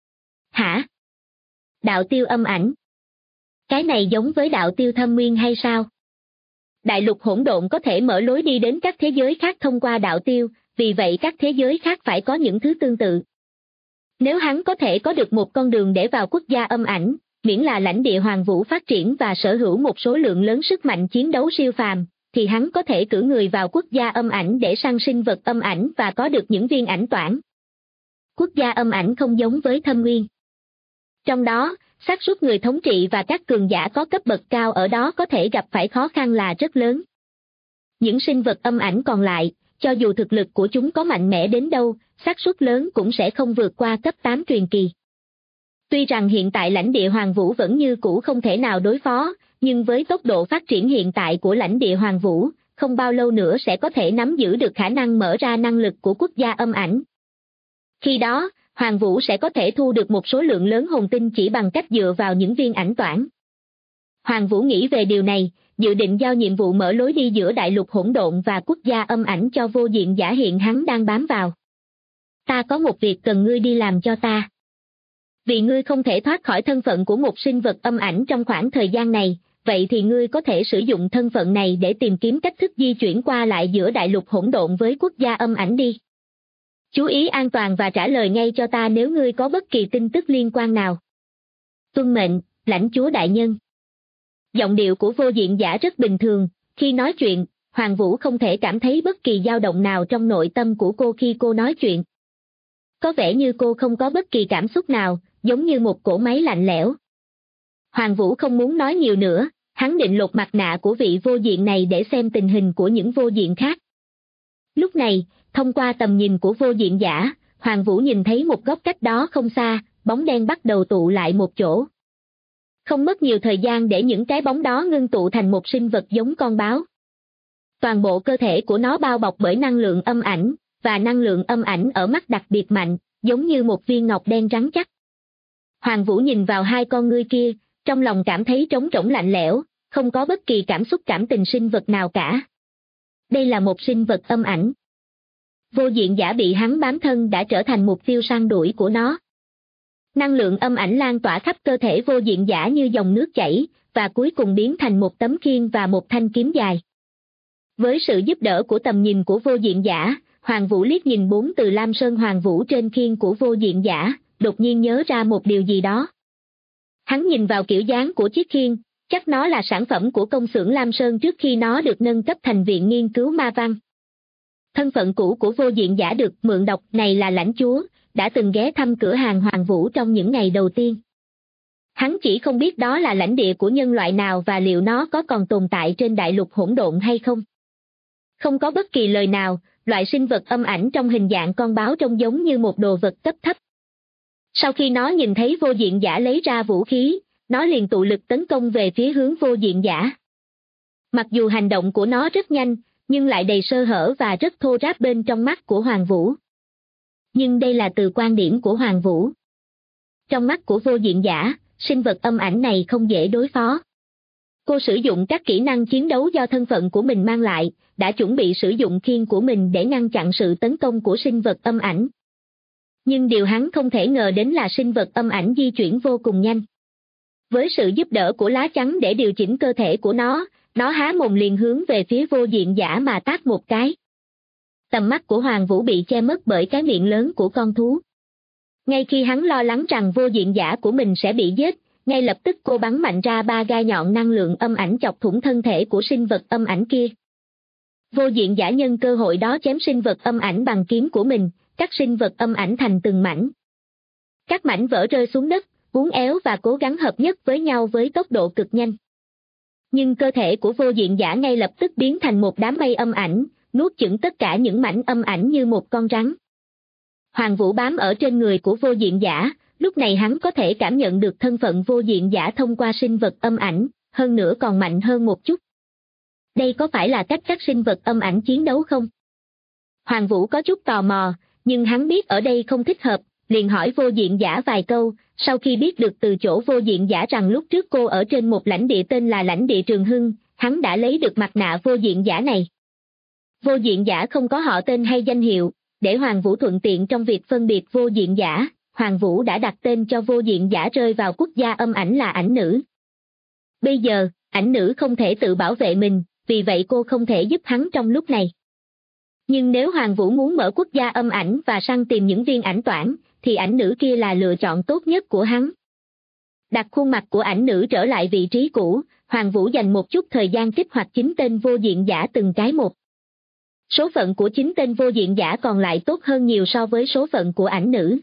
Hả? Đạo tiêu âm ảnh? Cái này giống với đạo tiêu thâm nguyên hay sao? Đại lục hỗn độn có thể mở lối đi đến các thế giới khác thông qua đạo tiêu, vì vậy các thế giới khác phải có những thứ tương tự. Nếu hắn có thể có được một con đường để vào quốc gia âm ảnh, miễn là lãnh địa Hoàng Vũ phát triển và sở hữu một số lượng lớn sức mạnh chiến đấu siêu phàm, thì hắn có thể cử người vào quốc gia âm ảnh để săn sinh vật âm ảnh và có được những viên ảnh toản. Quốc gia âm ảnh không giống với thâm nguyên. Trong đó, xác suất người thống trị và các cường giả có cấp bậc cao ở đó có thể gặp phải khó khăn là rất lớn. Những sinh vật âm ảnh còn lại, cho dù thực lực của chúng có mạnh mẽ đến đâu, xác suất lớn cũng sẽ không vượt qua cấp 8 truyền kỳ. Tuy rằng hiện tại lãnh địa Hoàng Vũ vẫn như cũ không thể nào đối phó, nhưng với tốc độ phát triển hiện tại của lãnh địa Hoàng Vũ, không bao lâu nữa sẽ có thể nắm giữ được khả năng mở ra năng lực của quốc gia âm ảnh. Khi đó, Hoàng Vũ sẽ có thể thu được một số lượng lớn hồn tinh chỉ bằng cách dựa vào những viên ảnh toản. Hoàng Vũ nghĩ về điều này, dự định giao nhiệm vụ mở lối đi giữa đại lục hỗn độn và quốc gia âm ảnh cho vô diện giả hiện hắn đang bám vào. Ta có một việc cần ngươi đi làm cho ta. Vì ngươi không thể thoát khỏi thân phận của một sinh vật âm ảnh trong khoảng thời gian này, vậy thì ngươi có thể sử dụng thân phận này để tìm kiếm cách thức di chuyển qua lại giữa đại lục hỗn độn với quốc gia âm ảnh đi. Chú ý an toàn và trả lời ngay cho ta nếu ngươi có bất kỳ tin tức liên quan nào. Tuân mệnh, lãnh chúa đại nhân. Giọng điệu của Vô Diện Giả rất bình thường, khi nói chuyện, Hoàng Vũ không thể cảm thấy bất kỳ dao động nào trong nội tâm của cô khi cô nói chuyện. Có vẻ như cô không có bất kỳ cảm xúc nào, giống như một cỗ máy lạnh lẽo. Hoàng Vũ không muốn nói nhiều nữa, hắn định lột mặt nạ của vị vô diện này để xem tình hình của những vô diện khác. Lúc này, thông qua tầm nhìn của Vô Diện Giả, Hoàng Vũ nhìn thấy một góc cách đó không xa, bóng đen bắt đầu tụ lại một chỗ. Không mất nhiều thời gian để những cái bóng đó ngưng tụ thành một sinh vật giống con báo. Toàn bộ cơ thể của nó bao bọc bởi năng lượng âm ảnh, và năng lượng âm ảnh ở mắt đặc biệt mạnh, giống như một viên ngọc đen rắn chắc. Hoàng Vũ nhìn vào hai con ngươi kia, trong lòng cảm thấy trống rỗng lạnh lẽo, không có bất kỳ cảm xúc cảm tình sinh vật nào cả. Đây là một sinh vật âm ảnh. Vô Diện Giả bị hắn bám thân đã trở thành mục tiêu săn đuổi của nó. Năng lượng âm ảnh lan tỏa khắp cơ thể Vô Diện Giả như dòng nước chảy, và cuối cùng biến thành một tấm khiên và một thanh kiếm dài. Với sự giúp đỡ của tầm nhìn của Vô Diện Giả, Hoàng Vũ liếc nhìn 4 từ Lam Sơn Hoàng Vũ trên khiên của Vô Diện Giả, đột nhiên nhớ ra một điều gì đó. Hắn nhìn vào kiểu dáng của chiếc khiên, chắc nó là sản phẩm của công xưởng Lam Sơn trước khi nó được nâng cấp thành viện nghiên cứu ma văn. Thân phận cũ của Vô Diện Giả được mượn đọc này là lãnh chúa, đã từng ghé thăm cửa hàng Hoàng Vũ trong những ngày đầu tiên. Hắn chỉ không biết đó là lãnh địa của nhân loại nào và liệu nó có còn tồn tại trên đại lục hỗn độn hay không. Không có bất kỳ lời nào, loại sinh vật âm ảnh trong hình dạng con báo trông giống như một đồ vật cấp thấp. Sau khi nó nhìn thấy Vô Diện Giả lấy ra vũ khí, nó liền tụ lực tấn công về phía hướng Vô Diện Giả. Mặc dù hành động của nó rất nhanh, nhưng lại đầy sơ hở và rất thô ráp bên trong mắt của Hoàng Vũ. Nhưng đây là từ quan điểm của Hoàng Vũ. Trong mắt của Vô Diện Giả, sinh vật âm ảnh này không dễ đối phó. Cô sử dụng các kỹ năng chiến đấu do thân phận của mình mang lại, đã chuẩn bị sử dụng khiên của mình để ngăn chặn sự tấn công của sinh vật âm ảnh. Nhưng điều hắn không thể ngờ đến là sinh vật âm ảnh di chuyển vô cùng nhanh. Với sự giúp đỡ của lá chắn để điều chỉnh cơ thể của nó há mồm liền hướng về phía Vô Diện Giả mà tát một cái. Tầm mắt của Hoàng Vũ bị che mất bởi cái miệng lớn của con thú. Ngay khi hắn lo lắng rằng Vô Diện Giả của mình sẽ bị giết, ngay lập tức cô bắn mạnh ra 3 gai nhọn năng lượng âm ảnh chọc thủng thân thể của sinh vật âm ảnh kia. Vô Diện Giả nhân cơ hội đó chém sinh vật âm ảnh bằng kiếm của mình, cắt sinh vật âm ảnh thành từng mảnh. Các mảnh vỡ rơi xuống đất, uốn éo và cố gắng hợp nhất với nhau với tốc độ cực nhanh. Nhưng cơ thể của Vô Diện Giả ngay lập tức biến thành một đám mây âm ảnh, nuốt chửng tất cả những mảnh âm ảnh như một con rắn. Hoàng Vũ bám ở trên người của Vô Diện Giả, lúc này hắn có thể cảm nhận được thân phận Vô Diện Giả thông qua sinh vật âm ảnh, hơn nữa còn mạnh hơn một chút. Đây có phải là cách các sinh vật âm ảnh chiến đấu không? Hoàng Vũ có chút tò mò, nhưng hắn biết ở đây không thích hợp, liền hỏi Vô Diện Giả vài câu, sau khi biết được từ chỗ Vô Diện Giả rằng lúc trước cô ở trên một lãnh địa tên là lãnh địa Trường Hưng, hắn đã lấy được mặt nạ Vô Diện Giả này. Vô Diện Giả không có họ tên hay danh hiệu, để Hoàng Vũ thuận tiện trong việc phân biệt Vô Diện Giả, Hoàng Vũ đã đặt tên cho Vô Diện Giả rơi vào quốc gia âm ảnh là ảnh nữ. Bây giờ, ảnh nữ không thể tự bảo vệ mình, vì vậy cô không thể giúp hắn trong lúc này. Nhưng nếu Hoàng Vũ muốn mở quốc gia âm ảnh và săn tìm những viên ảnh toản, thì ảnh nữ kia là lựa chọn tốt nhất của hắn. Đặt khuôn mặt của ảnh nữ trở lại vị trí cũ, Hoàng Vũ dành một chút thời gian kích hoạt 9 tên Vô Diện Giả từng cái một. Số phận của 9 tên Vô Diện Giả còn lại tốt hơn nhiều so với số phận của ảnh nữ.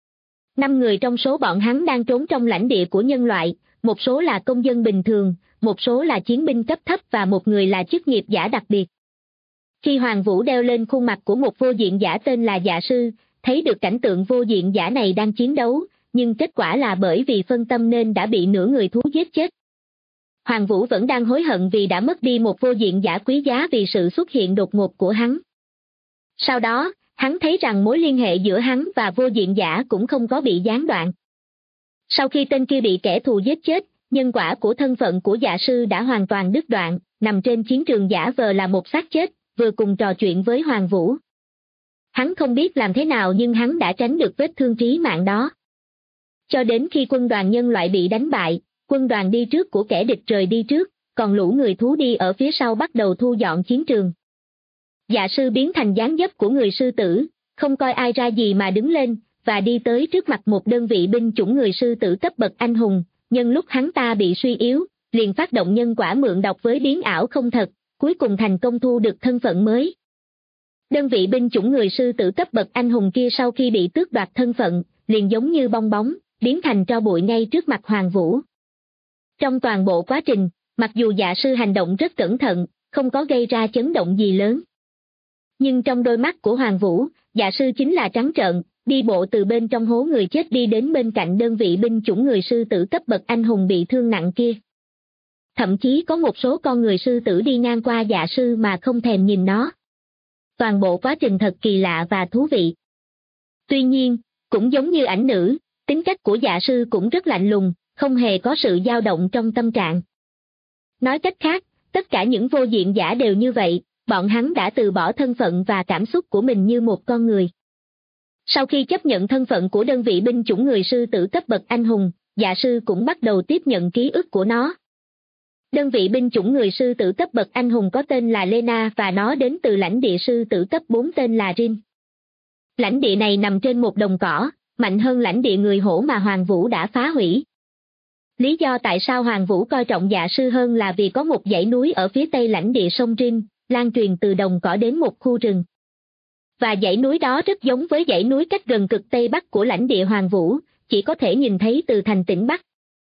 5 người trong số bọn hắn đang trốn trong lãnh địa của nhân loại, một số là công dân bình thường, một số là chiến binh cấp thấp và một người là chức nghiệp giả đặc biệt. Khi Hoàng Vũ đeo lên khuôn mặt của một Vô Diện Giả tên là Dạ Sư, thấy được cảnh tượng Vô Diện Giả này đang chiến đấu, nhưng kết quả là bởi vì phân tâm nên đã bị nửa người thú giết chết. Hoàng Vũ vẫn đang hối hận vì đã mất đi một Vô Diện Giả quý giá vì sự xuất hiện đột ngột của hắn. Sau đó, hắn thấy rằng mối liên hệ giữa hắn và Vô Diện Giả cũng không có bị gián đoạn. Sau khi tên kia bị kẻ thù giết chết, nhân quả của thân phận của Dạ Sư đã hoàn toàn đứt đoạn, nằm trên chiến trường giả vờ là một xác chết, vừa cùng trò chuyện với Hoàng Vũ. Hắn không biết làm thế nào nhưng hắn đã tránh được vết thương trí mạng đó. Cho đến khi quân đoàn nhân loại bị đánh bại, quân đoàn đi trước của kẻ địch rời đi trước, còn lũ người thú đi ở phía sau bắt đầu thu dọn chiến trường. Dạ sư biến thành dáng dấp của người sư tử, không coi ai ra gì mà đứng lên, và đi tới trước mặt một đơn vị binh chủng người sư tử cấp bậc anh hùng, nhân lúc hắn ta bị suy yếu, liền phát động nhân quả mượn đọc với biến ảo không thật, cuối cùng thành công thu được thân phận mới. Đơn vị binh chủng người sư tử cấp bậc anh hùng kia sau khi bị tước đoạt thân phận, liền giống như bong bóng, biến thành tro bụi ngay trước mặt Hoàng Vũ. Trong toàn bộ quá trình, mặc dù dạ sư hành động rất cẩn thận, không có gây ra chấn động gì lớn. Nhưng trong đôi mắt của Hoàng Vũ, dạ sư chính là trắng trợn, đi bộ từ bên trong hố người chết đi đến bên cạnh đơn vị binh chủng người sư tử cấp bậc anh hùng bị thương nặng kia. Thậm chí có một số con người sư tử đi ngang qua dạ sư mà không thèm nhìn nó. Toàn bộ quá trình thật kỳ lạ và thú vị. Tuy nhiên, cũng giống như ảnh nữ, tính cách của dạ sư cũng rất lạnh lùng, không hề có sự dao động trong tâm trạng. Nói cách khác, tất cả những vô diện giả đều như vậy, bọn hắn đã từ bỏ thân phận và cảm xúc của mình như một con người. Sau khi chấp nhận thân phận của đơn vị binh chủng người sư tử cấp bậc anh hùng, dạ sư cũng bắt đầu tiếp nhận ký ức của nó. Đơn vị binh chủng người sư tử cấp bậc anh hùng có tên là Lena và nó đến từ lãnh địa sư tử cấp 4 tên là Rin. Lãnh địa này nằm trên một đồng cỏ, mạnh hơn lãnh địa người hổ mà Hoàng Vũ đã phá hủy. Lý do tại sao Hoàng Vũ coi trọng dạ sư hơn là vì có một dãy núi ở phía tây lãnh địa sông Rin, lan truyền từ đồng cỏ đến một khu rừng. Và dãy núi đó rất giống với dãy núi cách gần cực tây bắc của lãnh địa Hoàng Vũ, chỉ có thể nhìn thấy từ thành tỉnh Bắc.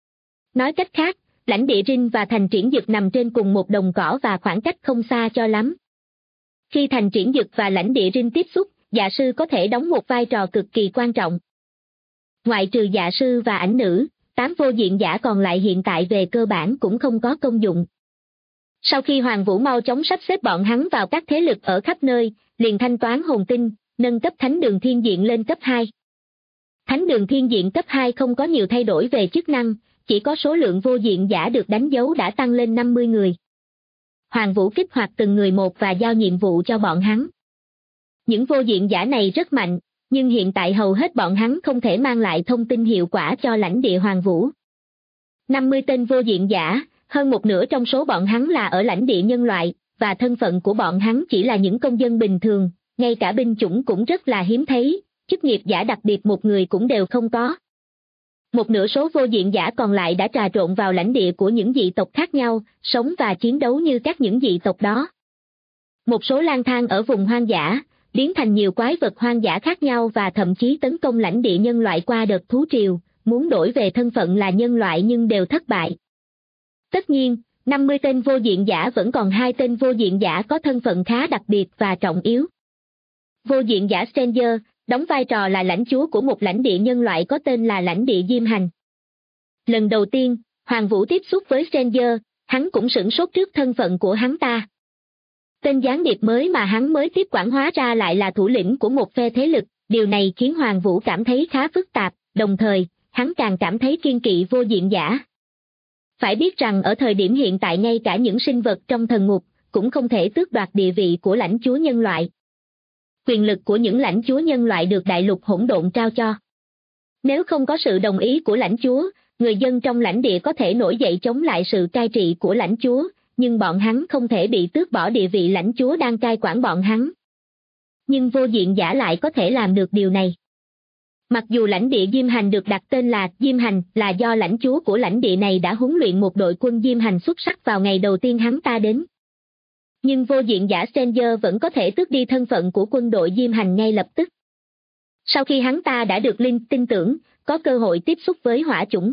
Nói cách khác, lãnh địa Rin và thành Triển Dực nằm trên cùng một đồng cỏ và khoảng cách không xa cho lắm. Khi thành Triển Dực và lãnh địa Rin tiếp xúc, dạ sư có thể đóng một vai trò cực kỳ quan trọng. Ngoại trừ dạ sư và ảnh nữ, 8 vô diện giả còn lại hiện tại về cơ bản cũng không có công dụng. Sau khi Hoàng Vũ mau chóng sắp xếp bọn hắn vào các thế lực ở khắp nơi, liền thanh toán hồn tinh, nâng cấp Thánh Đường Thiên Diện lên cấp 2. Thánh Đường Thiên Diện cấp 2 không có nhiều thay đổi về chức năng, chỉ có số lượng vô diện giả được đánh dấu đã tăng lên 50 người. Hoàng Vũ kích hoạt từng người một và giao nhiệm vụ cho bọn hắn. Những vô diện giả này rất mạnh, nhưng hiện tại hầu hết bọn hắn không thể mang lại thông tin hiệu quả cho lãnh địa Hoàng Vũ. 50 tên vô diện giả, hơn một nửa trong số bọn hắn là ở lãnh địa nhân loại, và thân phận của bọn hắn chỉ là những công dân bình thường, ngay cả binh chủng cũng rất là hiếm thấy, chức nghiệp giả đặc biệt một người cũng đều không có. Một nửa số vô diện giả còn lại đã trà trộn vào lãnh địa của những dị tộc khác nhau, sống và chiến đấu như các những dị tộc đó. Một số lang thang ở vùng hoang dã, biến thành nhiều quái vật hoang dã khác nhau và thậm chí tấn công lãnh địa nhân loại qua đợt thú triều, muốn đổi về thân phận là nhân loại nhưng đều thất bại. Tất nhiên, 50 tên vô diện giả vẫn còn 2 tên vô diện giả có thân phận khá đặc biệt và trọng yếu. Vô diện giả Stranger, đóng vai trò là lãnh chúa của một lãnh địa nhân loại có tên là lãnh địa Diêm Hành. Lần đầu tiên, Hoàng Vũ tiếp xúc với Stranger, hắn cũng sửng sốt trước thân phận của hắn ta. Tên gián điệp mới mà hắn mới tiếp quản hóa ra lại là thủ lĩnh của một phe thế lực, điều này khiến Hoàng Vũ cảm thấy khá phức tạp, đồng thời, hắn càng cảm thấy kiêng kỵ vô diện giả. Phải biết rằng ở thời điểm hiện tại ngay cả những sinh vật trong thần ngục cũng không thể tước đoạt địa vị của lãnh chúa nhân loại. Quyền lực của những lãnh chúa nhân loại được đại lục hỗn độn trao cho. Nếu không có sự đồng ý của lãnh chúa, người dân trong lãnh địa có thể nổi dậy chống lại sự cai trị của lãnh chúa, nhưng bọn hắn không thể bị tước bỏ địa vị lãnh chúa đang cai quản bọn hắn. Nhưng vô diện giả lại có thể làm được điều này. Mặc dù lãnh địa Diêm Hành được đặt tên là Diêm Hành là do lãnh chúa của lãnh địa này đã huấn luyện một đội quân Diêm Hành xuất sắc vào ngày đầu tiên hắn ta đến. Nhưng vô diện giả Stranger vẫn có thể tước đi thân phận của quân đội Diêm Hành ngay lập tức. Sau khi hắn ta đã được Linh tin tưởng, có cơ hội tiếp xúc với hỏa chủng.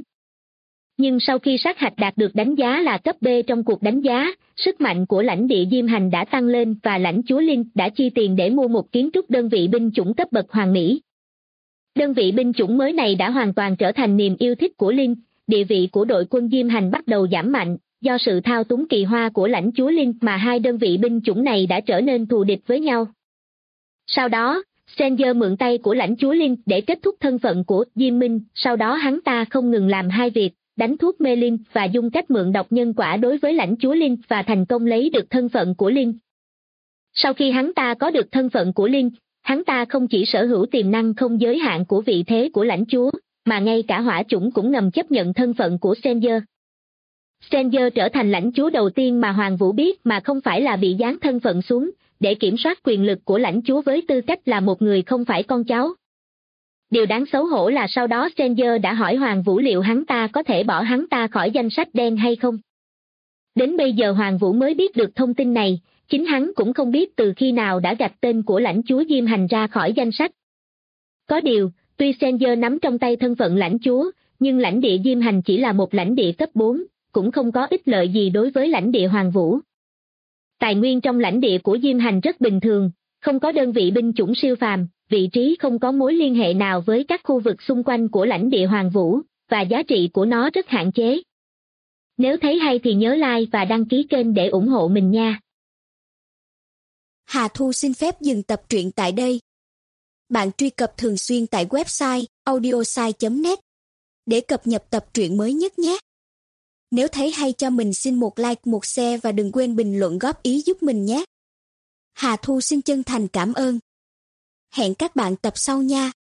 Nhưng sau khi sát hạch đạt được đánh giá là cấp B trong cuộc đánh giá, sức mạnh của lãnh địa Diêm Hành đã tăng lên và lãnh chúa Linh đã chi tiền để mua một kiến trúc đơn vị binh chủng cấp bậc hoàng mỹ. Đơn vị binh chủng mới này đã hoàn toàn trở thành niềm yêu thích của Linh, địa vị của đội quân Diêm Hành bắt đầu giảm mạnh, do sự thao túng kỳ hoa của lãnh chúa Linh mà hai đơn vị binh chủng này đã trở nên thù địch với nhau. Sau đó, Stranger mượn tay của lãnh chúa Linh để kết thúc thân phận của Diêm Minh, sau đó hắn ta không ngừng làm hai việc, đánh thuốc mê Linh và dùng cách mượn độc nhân quả đối với lãnh chúa Linh và thành công lấy được thân phận của Linh. Sau khi hắn ta có được thân phận của Linh, hắn ta không chỉ sở hữu tiềm năng không giới hạn của vị thế của lãnh chúa, mà ngay cả hỏa chủng cũng ngầm chấp nhận thân phận của Stranger. Stranger trở thành lãnh chúa đầu tiên mà Hoàng Vũ biết mà không phải là bị giáng thân phận xuống, để kiểm soát quyền lực của lãnh chúa với tư cách là một người không phải con cháu. Điều đáng xấu hổ là sau đó Stranger đã hỏi Hoàng Vũ liệu hắn ta có thể bỏ hắn ta khỏi danh sách đen hay không. Đến bây giờ Hoàng Vũ mới biết được thông tin này, chính hắn cũng không biết từ khi nào đã gạch tên của lãnh chúa Diêm Hành ra khỏi danh sách. Có điều, tuy Stranger nắm trong tay thân phận lãnh chúa, nhưng lãnh địa Diêm Hành chỉ là một lãnh địa cấp 4, cũng không có ích lợi gì đối với lãnh địa Hoàng Vũ. Tài nguyên trong lãnh địa của Diêm Hành rất bình thường, không có đơn vị binh chủng siêu phàm, vị trí không có mối liên hệ nào với các khu vực xung quanh của lãnh địa Hoàng Vũ, và giá trị của nó rất hạn chế. Nếu thấy hay thì nhớ like và đăng ký kênh để ủng hộ mình nha. Hà Thu xin phép dừng tập truyện tại đây. Bạn truy cập thường xuyên tại website audiosai.net để cập nhật tập truyện mới nhất nhé. Nếu thấy hay cho mình xin một like, một share và đừng quên bình luận góp ý giúp mình nhé. Hà Thu xin chân thành cảm ơn. Hẹn các bạn tập sau nha.